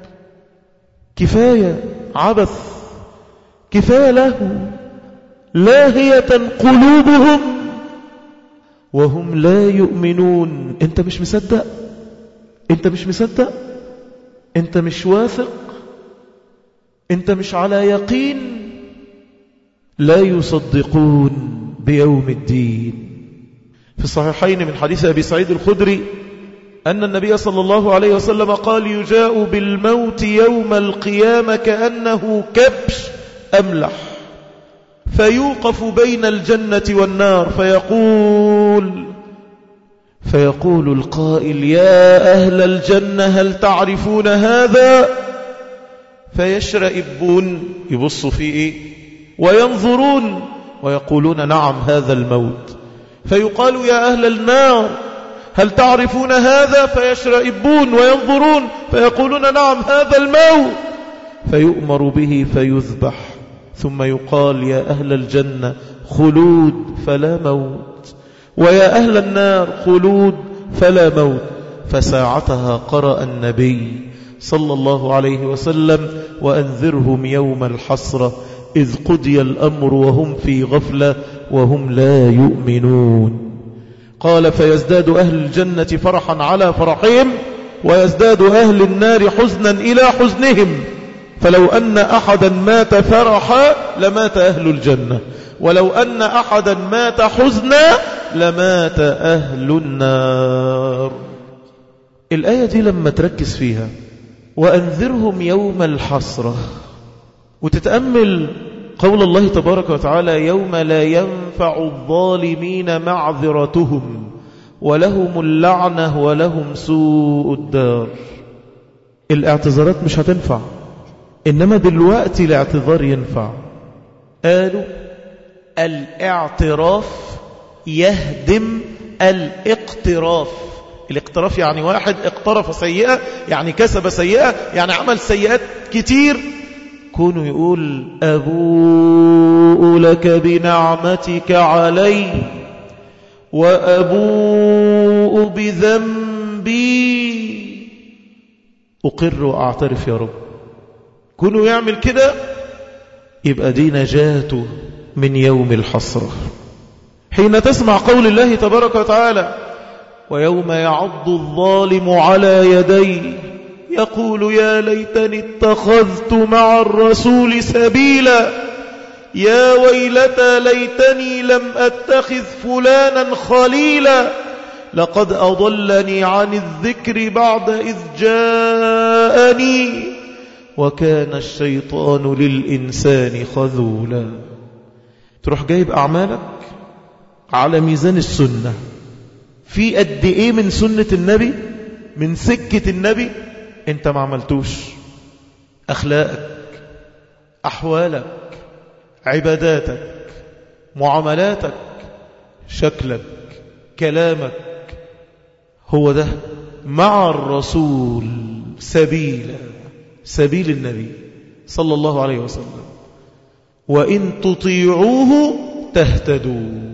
كفاية عبث، كفاية له. لاهية قلوبهم وهم لا يؤمنون. انت مش مصدق؟ انت مش مصدق؟ انت مش واثق؟ انت مش على يقين؟ لا يصدقون بيوم الدين. في الصحيحين من حديث أبي سعيد الخدري أن النبي صلى الله عليه وسلم قال: يجاء بالموت يوم القيامة كأنه كبش أملح، فيوقف بين الجنة والنار، فيقول فيقول القائل: يا أهل الجنة هل تعرفون هذا؟ فيشرئبون، يبصوا فيه وينظرون ويقولون: نعم هذا الموت. فيقال: يا أهل النار هل تعرفون هذا؟ فيشرئبون وينظرون فيقولون: نعم هذا الموت. فيؤمر به فيذبح، ثم يقال: يا أهل الجنة خلود فلا موت، ويا أهل النار خلود فلا موت. فساعتها قرأ النبي صلى الله عليه وسلم: وأنذرهم يوم الحسرة إذ قضي الأمر وهم في غفلة وهم لا يؤمنون. قال: فيزداد أهل الجنة فرحا على فرحهم، ويزداد أهل النار حزنا إلى حزنهم، فلو أن أحدا مات فرحا لمات أهل الجنة، ولو أن أحدا مات حزنا لمات أهل النار. الآية دي لما تركز فيها: وأنذرهم يوم الحسرة، وتتأمل قول الله تبارك وتعالى: يوم لا ينفع الظالمين معذرتهم ولهم اللعنة ولهم سوء الدار. الاعتذارات مش هتنفع، إنما دلوقتي الاعتذار ينفع. قالوا الاعتراف يهدم الاقتراف. الاقتراف يعني واحد اقترف سيئة، يعني كسب سيئة، يعني عمل سيئات كتير، كونه يقول: أبوء لك بنعمتك علي وأبوء بذنبي، أقر وأعترف يا رب. كونه يعمل كده يبقى دي نجاته من يوم الحسرة. حين تسمع قول الله تبارك وتعالى: ويوم يعض الظالم على يديه يقول: يا ليتني اتخذت مع الرسول سبيلا، يا ويلتى ليتني لم أتخذ فلانا خليلا، لقد أضلني عن الذكر بعد إذ جاءني، وكان الشيطان للإنسان خذولا. تروح جايب أعمالك على ميزان السنة، في قد إيه من سنة النبي، من سكة النبي انت ما عملتوش. أخلاقك، أحوالك، عباداتك، معاملاتك، شكلك، كلامك، هو ده مع الرسول سبيلا، سبيل النبي صلى الله عليه وسلم. وإن تطيعوه تهتدوا،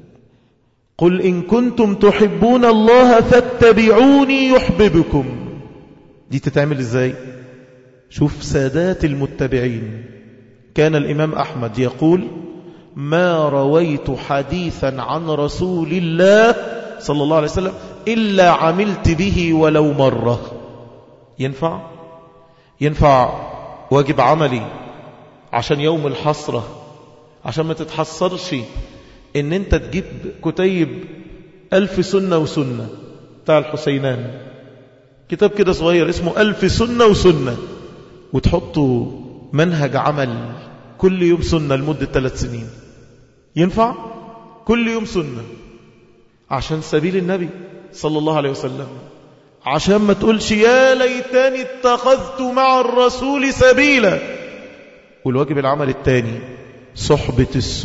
قل إن كنتم تحبون الله فاتبعوني يحببكم. دي تتعمل إزاي؟ شوف سادات المتبعين. كان الإمام أحمد يقول: ما رويت حديثا عن رسول الله صلى الله عليه وسلم إلا عملت به ولو مرة. ينفع؟ ينفع واجب عملي عشان يوم الحسرة، عشان ما تتحسرش ان انت تجيب كتيب ألف سنة وسنة بتاع الحسينان، كتاب كده صغير اسمه ألف سنة وسنة، وتحطه منهج عمل كل يوم سنة لمدة ثلاث سنين. ينفع؟ كل يوم سنة عشان سبيل النبي صلى الله عليه وسلم، عشان ما تقولش يا ليتني اتخذت مع الرسول سبيلا. والواجب العمل الثاني: صحبة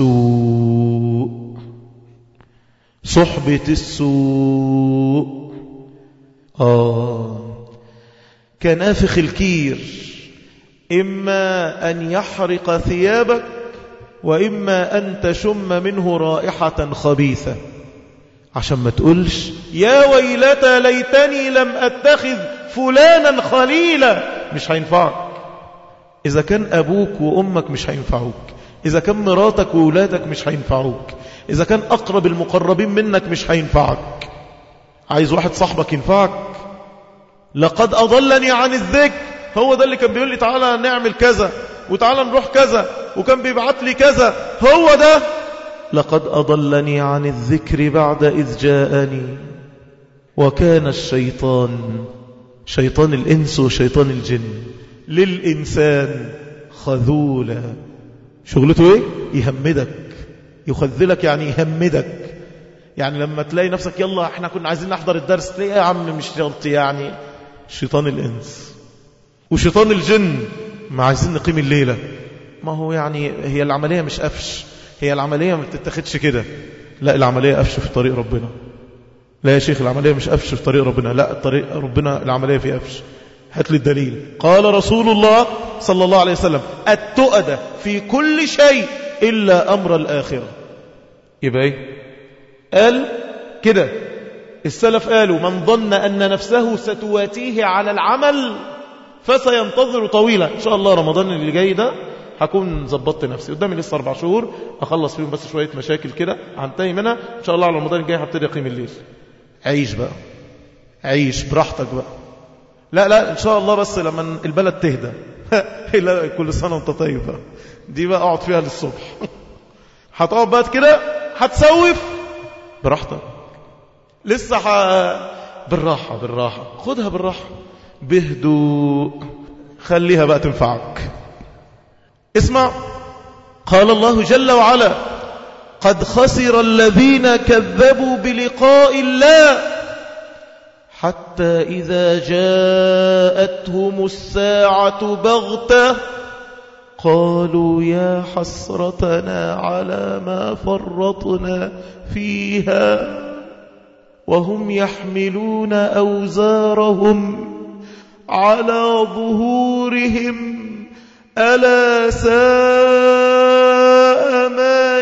السوء. صحبة السوء آه كنافخ الكير، إما أن يحرق ثيابك وإما أن تشم منه رائحة خبيثة، عشان ما تقولش يا ويلتى ليتني لم أتخذ فلانا خليلا. مش هينفعك. إذا كان أبوك وأمك مش هينفعوك، إذا كان مراتك وولادك مش هينفعوك، إذا كان أقرب المقربين منك مش هينفعك، عايز واحد صاحبك ينفعك؟ لقد أضلني عن الذكر، هو ده اللي كان بيقول لي تعالى نعمل كذا وتعالى نروح كذا، وكان بيبعت لي كذا، هو ده. لقد أضلني عن الذكر بعد إذ جاءني وكان الشيطان، شيطان الإنس وشيطان الجن، للإنسان خذولا. شغلته إيه؟ يهمدك، يخذلك يعني يهمدك. يعني لما تلاقي نفسك يلا احنا كنا عايزين نحضر الدرس، تلاقي يا عم مش شرط، يعني شيطان الإنس وشيطان الجن ما عايزين نقيم الليلة. ما هو يعني هي العملية مش قفش، هي العملية ما بتتخدش كده، لا العملية قفش في طريق ربنا. لا يا شيخ العملية مش قفش في طريق ربنا، لا الطريق ربنا العملية في قفش. هات لي الدليل. قال رسول الله صلى الله عليه وسلم التؤدة في كل شيء إلا أمر الآخرة. يبقى ايه؟ قال كده السلف قالوا من ظن أن نفسه ستواتيه على العمل فسينتظر طويلا. إن شاء الله رمضان اللي جاي ده هكون زبطت نفسي، قدامي لسه أربع شهور أخلص فيهم بس شوية مشاكل كده هنتهي منها، إن شاء الله على رمضان الجاي هبتدي أقيم الليل. عيش بقى، عيش براحتك بقى. لا لا إن شاء الله بس لما البلد تهدى لا كل سنة وانت طيب بقى. دي بقى أقعد فيها للصبح هتقعد بقى كده هتسوف براحتك لسه ح... بالراحة بالراحة، خدها بالراحة بهدوء، خليها بقى تنفعك. اسمع، قال الله جل وعلا قد خسر الذين كذبوا بلقاء الله حتى إذا جاءتهم الساعة بغتة قالوا يا حسرتنا على ما فرطنا فيها وهم يحملون أوزارهم على ظهورهم ألا ساء ما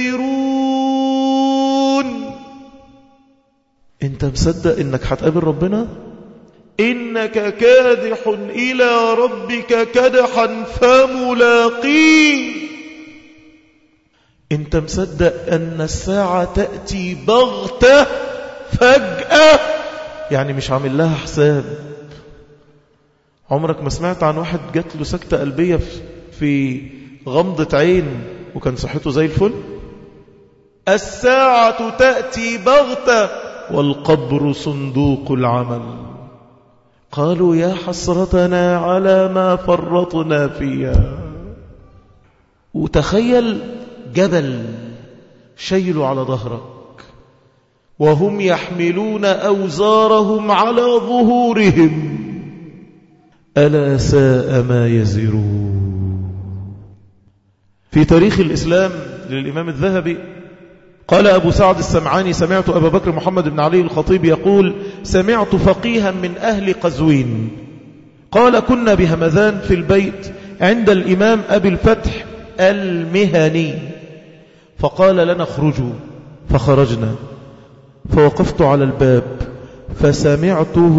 يزرون. انت مصدق انك هتقابل ربنا؟ إنك كادح إلى ربك كدحا فملاقيه. انت مصدق أن الساعة تأتي بغتة فجأة، يعني مش عامل لها حساب. عمرك ما سمعت عن واحد جات له سكتة قلبية في غمضة عين وكان صحته زي الفل؟ الساعة تأتي بغتة والقبر صندوق العمل. قالوا يا حسرتنا على ما فرطنا فيها. وتخيل جبل شيله على ظهرك وهم يحملون أوزارهم على ظهورهم ألا ساء ما يزرون. في تاريخ الإسلام للإمام الذهبي قال أبو سعد السمعاني سمعت أبا بكر محمد بن علي الخطيب يقول سمعت فقيها من أهل قزوين قال كنا بهمذان في البيت عند الإمام أبي الفتح المهني فقال لنا اخرجوا فخرجنا فوقفت على الباب فسمعته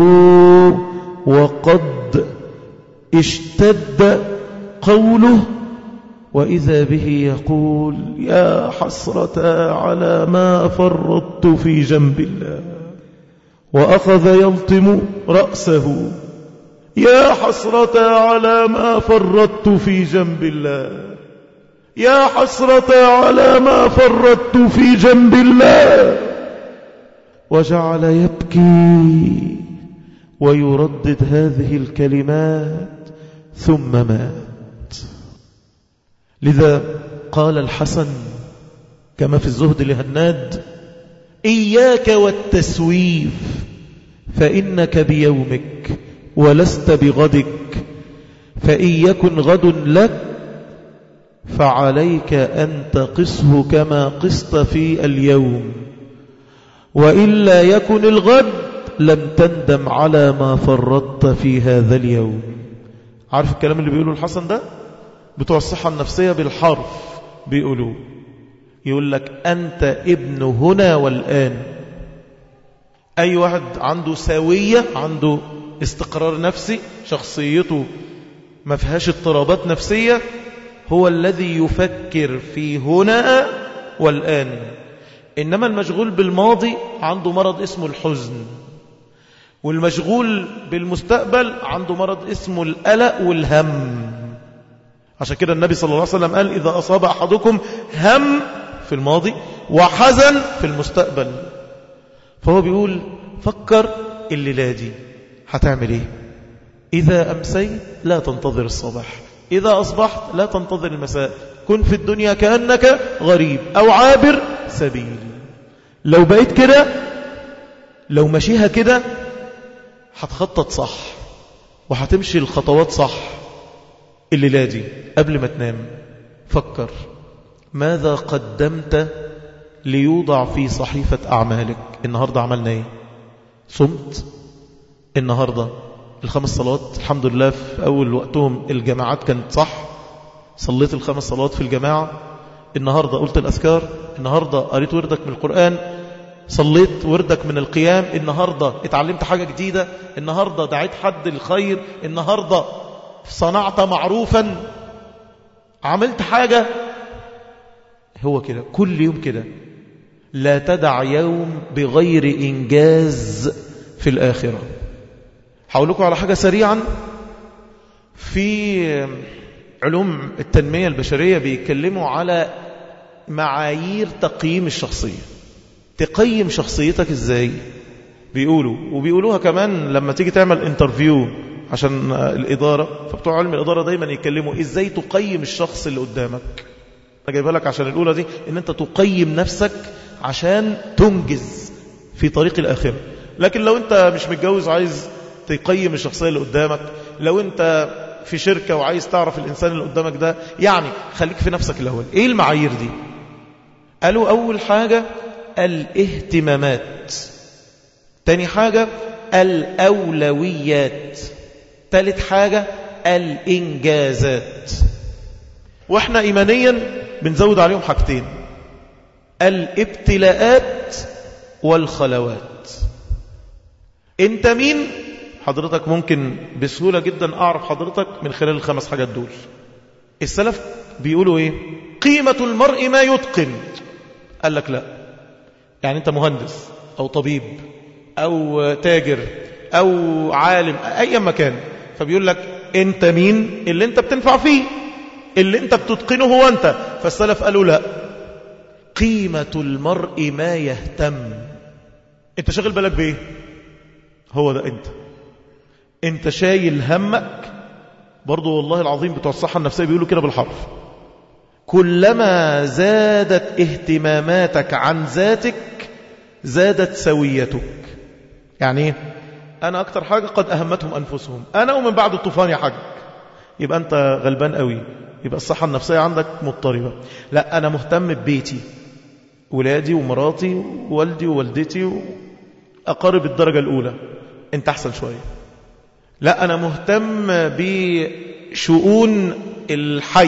وقد اشتد قوله وإذا به يقول يا حسرة على ما فرطت في جنب الله وأخذ يلطم رأسه يا حسرة على ما فرطت في جنب الله يا حسرة على ما فرطت في جنب الله وجعل يبكي ويردد هذه الكلمات ثم مات. لذا قال الحسن كما في الزهد لهناد إياك والتسويف فإنك بيومك ولست بغدك فإن يكن غد لك فعليك أن تقسه كما قست في اليوم وإلا يكن الغد لم تندم على ما فرطت في هذا اليوم. عارف الكلام اللي بيقوله الحسن ده بتوع الصحة النفسية بالحرف بيقولوا يقول لك أنت ابن هنا والآن. أي واحد عنده سوية عنده استقرار نفسي شخصيته ما فيهاش اضطرابات نفسية هو الذي يفكر في هنا والآن. إنما المشغول بالماضي عنده مرض اسمه الحزن، والمشغول بالمستقبل عنده مرض اسمه القلق والهم. عشان كده النبي صلى الله عليه وسلم قال إذا أصاب أحدكم هم في الماضي وحزن في المستقبل. فهو بيقول فكر الليلة دي هتعمل ايه. إذا أمسيت لا تنتظر الصباح، إذا أصبحت لا تنتظر المساء. كن في الدنيا كأنك غريب أو عابر سبيل. لو بقيت كده، لو مشيها كده، هتخطط صح وهتمشي الخطوات صح. الليلة دي قبل ما تنام فكر ماذا قدمت ليوضع في صحيفة أعمالك. النهاردة عملنا ايه؟ صمت النهاردة الخمس صلوات الحمد لله في أول وقتهم، الجماعات كانت صح، صليت الخمس صلوات في الجماعة. النهاردة قلت الأذكار، النهاردة قريت وردك من القرآن، صليت وردك من القيام، النهاردة اتعلمت حاجة جديدة، النهاردة دعيت حد الخير، النهاردة صنعت معروفا، عملت حاجة. هو كده كل يوم كده. لا تدع يوم بغير إنجاز في الآخرة. هقول لكم على حاجة سريعا. في علوم التنمية البشرية بيتكلموا على معايير تقييم الشخصية. تقيم شخصيتك ازاي؟ بيقولوا وبيقولوها كمان لما تيجي تعمل انترفيو عشان الإدارة، فبتوع علم الإدارة دايما يتكلموا ازاي تقيم الشخص اللي قدامك. أنا جايبها لك عشان الأولى دي ان انت تقيم نفسك عشان تنجز في طريق الآخرة. لكن لو انت مش متجوز عايز تقيم الشخصية اللي قدامك، لو انت في شركة وعايز تعرف الإنسان اللي قدامك ده، يعني خليك في نفسك الأول. ايه المعايير دي؟ قالوا أول حاجة الاهتمامات، تاني حاجة الأولويات، تالت حاجة الإنجازات. واحنا إيمانيا بنزود عليهم حاجتين: الابتلاءات والخلوات. انت مين؟ حضرتك ممكن بسهولة جدا أعرف حضرتك من خلال الخمس حاجات دول. السلف بيقولوا ايه؟ قيمة المرء ما يتقن. قال لك لا، يعني انت مهندس أو طبيب أو تاجر أو عالم أي مكان، فبيقول لك انت مين؟ اللي انت بتنفع فيه، اللي انت بتتقنه هو انت. فالسلف قالوا لا، قيمة المرء ما يهتم. انت شاغل بالك بايه؟ هو ده انت. انت شايل همك. برضو والله العظيم بتوع الصحة النفسية بيقولوا كده بالحرف: كلما زادت اهتماماتك عن ذاتك زادت سويتك. يعني ايه؟ انا اكتر حاجة قد اهمتهم انفسهم، انا ومن بعد الطوفان يا حاج. يبقى انت غلبان قوي، يبقى الصحة النفسية عندك مضطربة. لا، انا مهتم ببيتي، ولادي ومراتي ووالدي ووالدتي وأقارب الدرجة الأولى، انت أحسن شوية. لا، أنا مهتم بشؤون الحي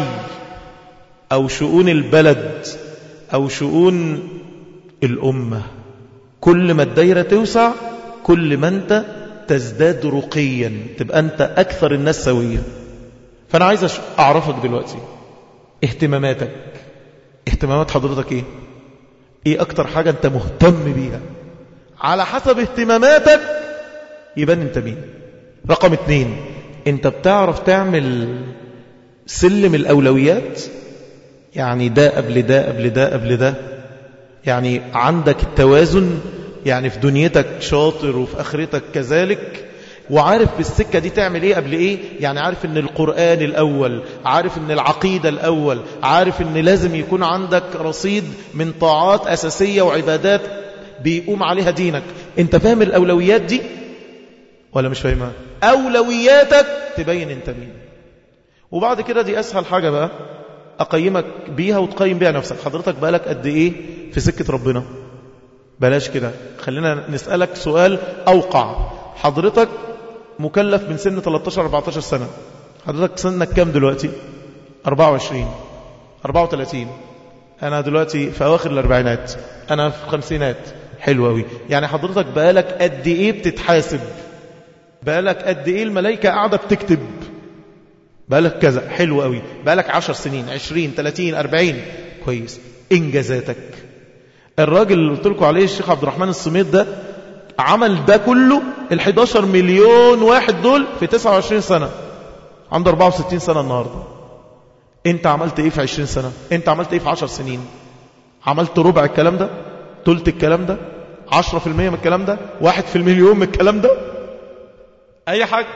أو شؤون البلد أو شؤون الأمة. كل ما الدايرة توسع كل ما أنت تزداد رقيا، تبقى أنت أكثر الناس سوية. فأنا عايز أعرفك دلوقتي اهتماماتك. اهتمامات حضرتك ايه؟ ايه اكتر حاجة انت مهتم بيها؟ على حسب اهتماماتك يبان انت مين. رقم اتنين، انت بتعرف تعمل سلم الاولويات، يعني ده قبل ده قبل ده قبل ده، يعني عندك التوازن، يعني في دنيتك شاطر وفي اخرتك كذلك، وعارف بالسكة دي تعمل ايه قبل ايه. يعني عارف ان القرآن الاول، عارف ان العقيدة الاول، عارف ان لازم يكون عندك رصيد من طاعات اساسية وعبادات بيقوم عليها دينك. انت فاهم الاولويات دي ولا مش فاهمها؟ اولوياتك تبين انت مين. وبعد كده دي اسهل حاجة بقى اقيمك بيها وتقيم بيها نفسك. حضرتك بقالك قد ايه في سكة ربنا؟ بلاش كده، خلينا نسألك سؤال اوقع. حضرتك مكلف من سن ثلاثة عشر أربعة عشر سنة، حضرتك سنك كام دلوقتي؟ أربعة وعشرين أربعة وثلاثين. أنا دلوقتي في أواخر الأربعينات، أنا في الخمسينات. حلو أوي. يعني حضرتك بقالك قد إيه بتتحاسب؟ بقالك قد إيه الملائكة قاعدة بتكتب؟ بقالك كذا، حلو قوي، بقالك عشر سنين، عشرين، تلاتين، أربعين، كويس. إنجازاتك. الراجل اللي قلت لكم عليه الشيخ عبد الرحمن الصميت ده عمل ده كله، الحداشر مليون واحد دول في تسعة وعشرين سنة، عنده أربعة وستين سنة النهاردة. انت عملت ايه في عشرين سنة؟ انت عملت ايه في عشر سنين؟ عملت ربع الكلام ده؟ تلت الكلام ده؟ عشرة في المية من الكلام ده؟ واحد في المليون من الكلام ده؟ اي حاجة.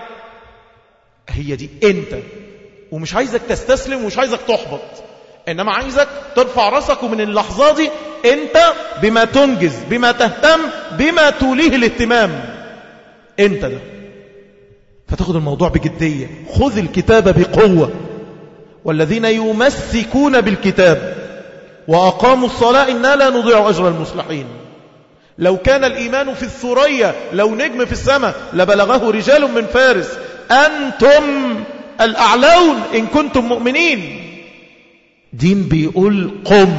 هي دي انت. ومش عايزك تستسلم ومش عايزك تحبط، انما عايزك ترفع راسك، ومن اللحظة دي انت بما تنجز، بما تهتم، بما توليه الاهتمام، انت ده. فتاخد الموضوع بجدية. خذ الكتاب بقوة. والذين يمسكون بالكتاب وأقاموا الصلاة إنا لا نضيع أجر المصلحين. لو كان الإيمان في الثريا، لو نجم في السماء، لبلغه رجال من فارس أنتم الأعلون إن كنتم مؤمنين. دين بيقول قم،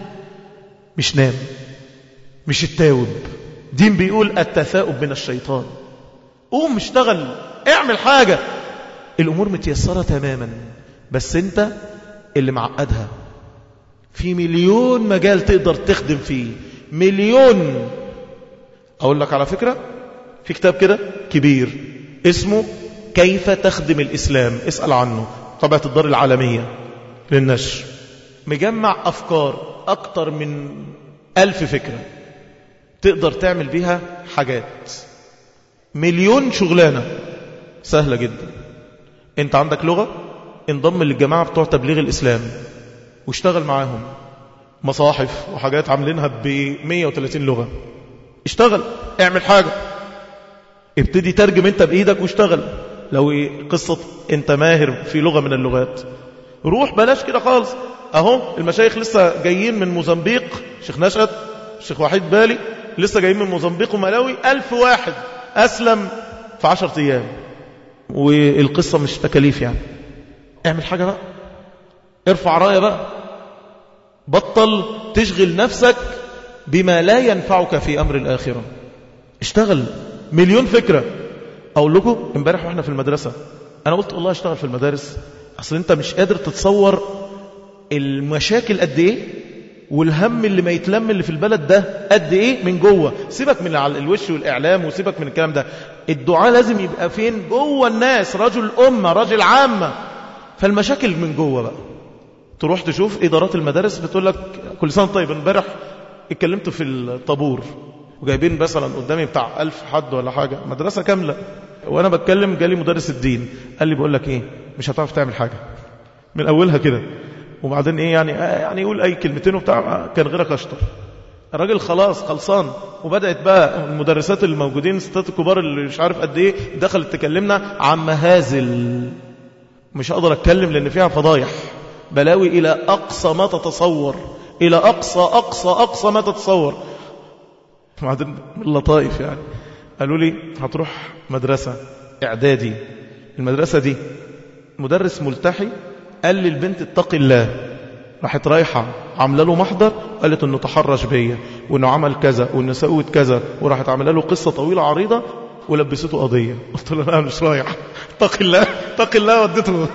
مش نام، مش التاوب. دين بيقول التثاؤب من الشيطان. قوم اشتغل، اعمل حاجة. الأمور متيسرة تماما، بس انت اللي معقدها. في مليون مجال تقدر تخدم فيه، مليون. أقول لك على فكرة، في كتاب كده كبير اسمه كيف تخدم الإسلام، اسأل عنه، طبعة الدار العالمية للنشر، مجمع أفكار أكتر من ألف فكرة تقدر تعمل بيها حاجات. مليون شغلانة سهلة جدا. انت عندك لغة، انضم للجماعة بتوع تبليغ الإسلام واشتغل معاهم. مصاحف وحاجات عاملينها ب مية وتلاتين لغة. اشتغل، اعمل حاجة، ابتدي ترجم انت بإيدك واشتغل. لو قصة انت ماهر في لغة من اللغات، روح، بلاش كده خالص. اهو المشايخ لسه جايين من موزمبيق، شيخ نشأت، شيخ وحيد بالي، لسه جايين من موزمبيق وملاوي. ألف واحد أسلم في عشر أيام، والقصة مش تكاليف يعني. اعمل حاجة بقى، ارفع راية بقى، بطل تشغل نفسك بما لا ينفعك في أمر الآخرة. اشتغل. مليون فكرة. أقول لكم امبارح واحنا في المدرسة، أنا قلت والله اشتغل في المدارس، أصل أنت مش قادر تتصور المشاكل قد إيه، والهم اللي ما يتلم اللي في البلد ده قد إيه من جوه. سيبك من الوش والإعلام وسيبك من الكلام ده. الدعاء لازم يبقى فين؟ جوه الناس، رجل أمة، رجل عامة. فالمشاكل من جوه بقى. تروح تشوف إدارات المدارس بتقول لك كل سنة طيب. امبارح اتكلمت في الطابور وجايبين مثلا قدامي بتاع ألف حد ولا حاجة، مدرسة كاملة، وأنا بتكلم جالي مدرس الدين قال لي بقول لك إيه، مش هتعرف تعمل حاجة من أولها كده، وبعدين إيه يعني يعني يقول أي كلمتين وبتاع، كان غيرك أشطر. الراجل خلاص خلصان. وبدأت بقى المدرسات الموجودين ستات الكبار اللي مش عارف قد إيه دخلت تكلمنا عن مهازل، مش هقدر أتكلم لأن فيها فضايح، بلاوي إلى أقصى ما تتصور، إلى أقصى أقصى أقصى ما تتصور. بعدين اللطائف يعني قالوا لي هتروح مدرسة إعدادي، المدرسة دي مدرس ملتحي قال لي البنت اتقي الله، راحت رايحة عامله له محضر، قالت انه تحرش بيا وانه عمل كذا وانه سوت كذا، وراحت عامله له قصة طويلة عريضة ولبسته قضية. قلت له انا مش رايح، اتقي الله اتقي الله، وديته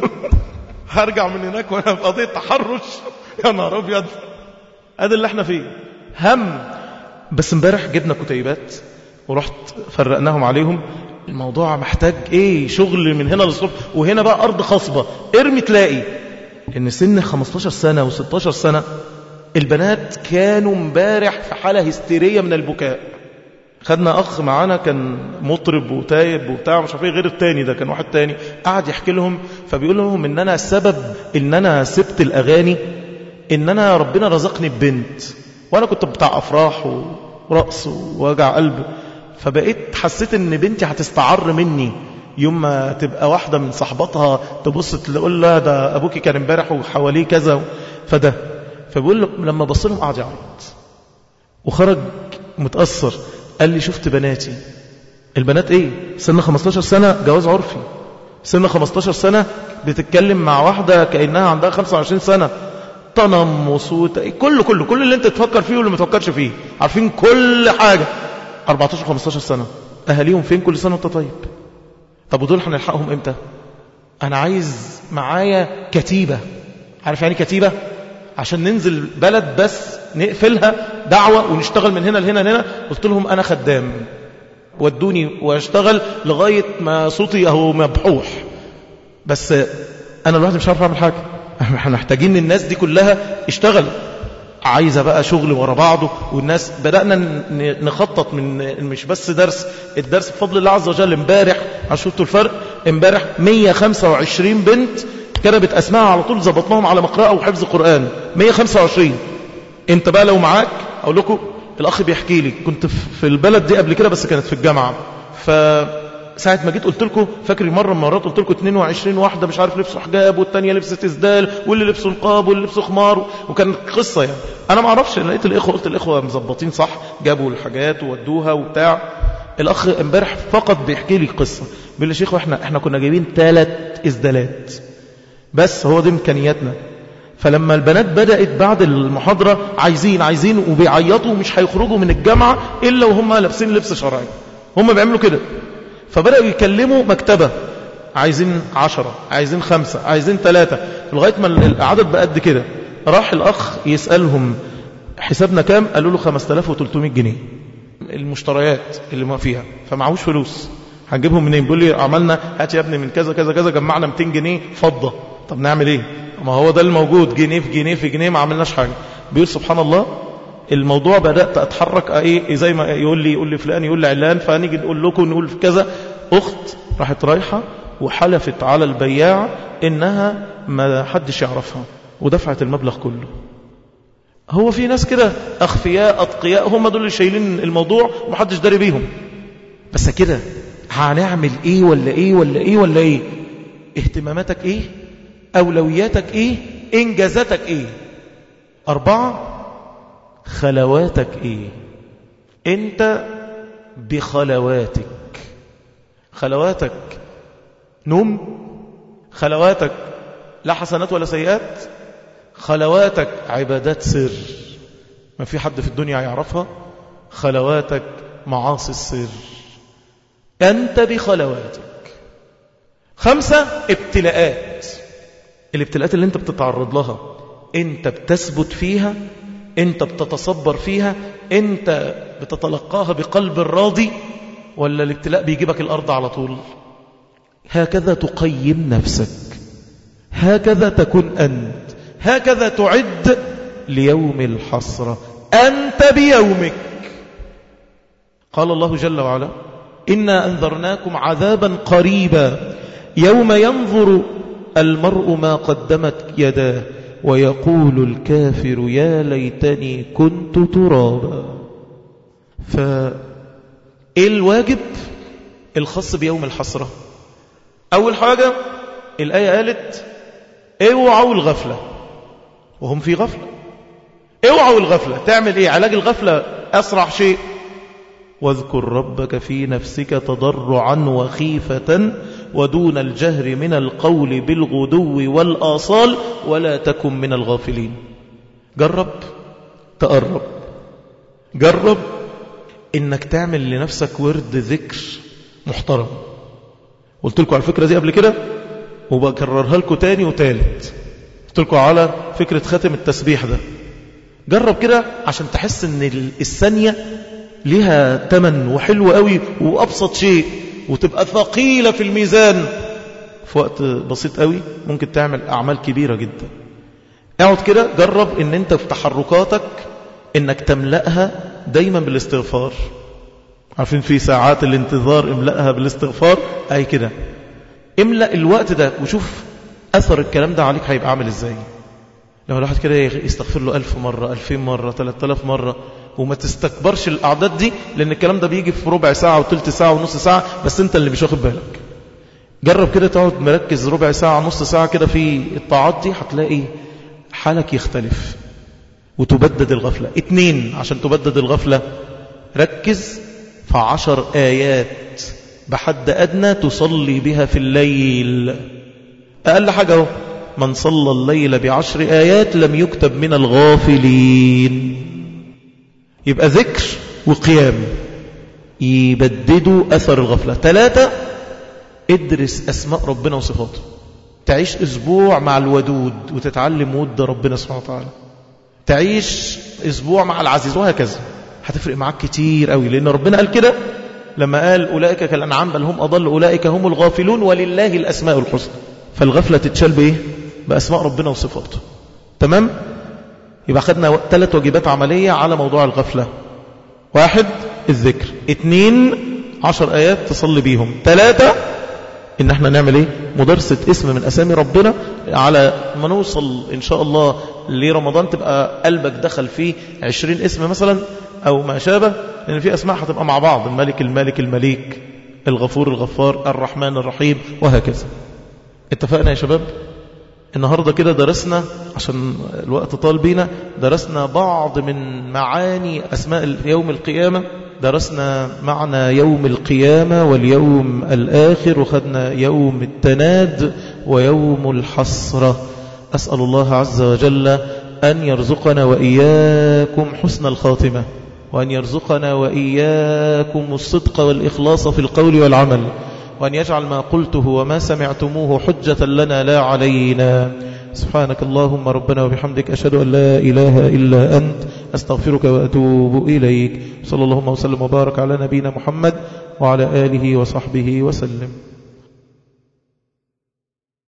هرجع من هناك وانا في قضية تحرش. يا نهار ابيض. ادي اللي احنا فيه، هم. بس امبارح جبنا كتيبات ورحت فرقناهم عليهم. الموضوع محتاج ايه، شغل من هنا للصبح، وهنا بقى ارض خصبة، ارمي تلاقي ان سن خمستاشر سنة وستاشر سنة البنات كانوا امبارح في حالة هستيرية من البكاء. خدنا اخ معانا كان مطرب وتايب وبتاع مش عارف ايه، غير التاني ده كان واحد تاني قاعد يحكي لهم، فبيقول لهم ان انا السبب ان انا سبت الاغاني ان انا ربنا رزقني ببنت، وانا كنت بتاع افراح ورقص ووجع قلب، فبقيت حسيت ان بنتي هتستعر مني يوم ما تبقى واحدة من صحباتها تبص تقول لها ده ابوكي كان امبارح وحواليه كذا. فده فبيقول لما بص لهم قعد يعيط وخرج متأثر. قال لي شفت بناتي، البنات ايه، سن خمستاشر سنة جواز عرفي، سن خمستاشر سنة بتتكلم مع واحدة كأنها عندها خمسة وعشرين سنة، تنمص كله كله كل اللي انت تفكر فيه واللي ما تفكرش فيه، عارفين كل حاجة. أربعتاشر خمستاشر سنة، أهاليهم فين؟ كل سنة وانت طيب. طب ودول هنلحقهم امتى؟ أنا عايز معايا كتيبة. عارف يعني كتيبة؟ عشان ننزل بلد بس نقفلها دعوة ونشتغل من هنا لهنا لهنا. قلت لهم أنا خدام، ودوني واشتغل لغاية ما صوتي أهو مبحوح، بس أنا الواحد مش عارف أعمل حاجة. احنا محتاجين الناس دي كلها اشتغل، عايزة بقى شغل ورا بعضه. والناس بدأنا نخطط من مش بس درس، الدرس بفضل الله عز وجل امبارح عشوتوا الفرق، امبارح مية وخمسة وعشرين بنت كتبت اسمها على طول، زبطناهم على مقرأة وحفظ قرآن. مية وخمسة وعشرين. انت بقى لو معاك، اقول لكم الاخ بيحكي لي كنت في البلد دي قبل كده بس كانت في الجامعة، فساعة ما جيت قلت لكم، فاكر مرة من مرات قلت لكم اتنين وعشرين واحدة مش عارف لبسوا حجاب والتانية لبست اسدال واللي لبسوا نقاب واللي لبسوا خمار، وكان قصة يعني. انا ما اعرفش، لقيت الاخوة قلت الاخوة مظبطين صح، جابوا الحاجات وودوها وبتاع. الاخ امبارح فقط بيحكي لي قصة، بيقول لي شيخ احنا احنا كنا جايبين ثلاث اسدالات بس، هو دي امكانياتنا. فلما البنات بدأت بعد المحاضرة عايزين عايزين وبيعيطوا ومش هيخرجوا من الجامعة إلا وهم لابسين لبس شرعي، هم بيعملوا كده. فبدأوا يكلموا مكتبة، عايزين عشرة، عايزين خمسة، عايزين ثلاثة، لغاية ما العدد بقى قد كده. راح الأخ يسألهم حسابنا كام؟ قالوا له خمسة آلاف وثلاثمائة جنيه المشتريات اللي ما فيها، فمعهوش فلوس، هنجيبهم منين؟ بيقول لي عملنا، هات يا ابني من كذا كذا كذا، جمعنا مئتين جنيه فضة. طب نعمل ايه؟ ما هو ده الموجود، جنيه في جنيه في جنيه، ما عملناش حاجة. بيقول سبحان الله الموضوع بدأت أتحرك ايه زي ما يقول لي يقول لي فلان يقول لي علان، فنيجي نقول لكم نقول كذا. أخت راحت رايحة وحلفت على البياع إنها ما حدش يعرفها ودفعت المبلغ كله. هو في ناس كده أخفياء أتقياء، هم دول اللي شايلين الموضوع ومحدش داري بيهم. بس كده هنعمل ايه ولا ايه ولا ايه ولا ايه؟ اهتماماتك ايه؟ أولوياتك ايه؟ انجازاتك ايه؟ أربعة، خلواتك ايه؟ انت بخلواتك. خلواتك نوم، خلواتك لا حسنات ولا سيئات، خلواتك عبادات سر ما في حد في الدنيا يعرفها، خلواتك معاصي السر، أنت بخلواتك. خمسة، ابتلاءات. الابتلاءات اللي انت بتتعرض لها انت بتثبت فيها، انت بتتصبر فيها، انت بتتلقاها بقلب راضي، ولا الابتلاء بيجيبك الأرض على طول؟ هكذا تقيم نفسك، هكذا تكون أنت، هكذا تعد ليوم الحسرة. أنت بيومك. قال الله جل وعلا إنا أنذرناكم عذابا قريبا يوم ينظر المرء ما قدمت يداه ويقول الكافر يا ليتني كنت ترابا. فإيه الواجب الخاص بيوم الحسرة؟ أول حاجة الآية قالت اوعوا الغفلة، وهم في غفلة. اوعوا الغفلة. تعمل ايه علاج الغفلة؟ أسرع شيء واذكر ربك في نفسك تضرعا وخيفة ودون الجهر من القول بالغدو والآصال ولا تكن من الغافلين. جرب تقرب، جرب انك تعمل لنفسك ورد ذكر محترم. قلت لكم على الفكرة دي قبل كده وبكررها لكم تاني وتالت. قلت لكم على فكرة ختم التسبيح ده. جرب كده عشان تحس ان الثانية لها تمن وحلو قوي وأبسط شيء، وتبقى ثقيلة في الميزان. في وقت بسيط قوي ممكن تعمل أعمال كبيرة جدا. اقعد كده جرب ان انت في تحركاتك انك تملأها دايما بالاستغفار. عارفين في ساعات الانتظار املأها بالاستغفار، اي كده املأ الوقت ده وشوف أثر الكلام ده عليك هيبقى عامل ازاي. لما الواحد كده يستغفر له ألف مرة، ألفين مرة، ثلاثة آلاف مرة، وما تستكبرش الأعداد دي، لأن الكلام ده بيجي في ربع ساعة وثلث ساعة ونص ساعة، بس انت اللي مش واخد بالك. جرب كده تقعد مركز ربع ساعة نص ساعة كده في الطاعات دي، هتلاقي حالك يختلف وتبدد الغفلة. اتنين، عشان تبدد الغفلة ركز في عشر آيات بحد أدنى تصلي بها في الليل. أقل حاجة اهو، من صلى الليل بعشر آيات لم يكتب من الغافلين. يبقى ذكر وقيام يبددوا أثر الغفلة. ثلاثة، ادرس أسماء ربنا وصفاته. تعيش أسبوع مع الودود وتتعلم ود ربنا سبحانه وتعالى، تعيش أسبوع مع العزيز، وهكذا هتفرق معاك كتير قوي. لأن ربنا قال كده لما قال أولئك كالأنعام بل هم أضل أولئك هم الغافلون ولله الأسماء الحسنى. فالغفلة تتشال بإيه؟ بأسماء ربنا وصفاته. تمام؟ يبقى خدنا ثلاث واجبات عملية على موضوع الغفلة. واحد الذكر، اثنين عشر آيات تصلي بيهم، ثلاثة إن احنا نعمل إيه؟ مدرسة اسم من أسامي ربنا على ما نوصل إن شاء الله لرمضان تبقى قلبك دخل فيه عشرين اسم مثلا أو ما شابه، لأن في أسماء هتبقى مع بعض، الملك المالك المليك، الغفور الغفار، الرحمن الرحيم، وهكذا. اتفقنا يا شباب؟ النهاردة كده درسنا عشان الوقت طال بينا، درسنا بعض من معاني أسماء يوم القيامة، درسنا معنى يوم القيامة واليوم الآخر، وخدنا يوم التناد ويوم الحسرة. أسأل الله عز وجل أن يرزقنا وإياكم حسن الخاتمة، وأن يرزقنا وإياكم الصدق والإخلاص في القول والعمل، وأن يجعل ما قلته وما سمعتموه حجة لنا لا علينا. سبحانك اللهم ربنا وبحمدك، أشهد أن لا إله إلا أنت، أستغفرك وأتوب إليك. صلى الله وسلم وبارك على نبينا محمد وعلى آله وصحبه وسلم.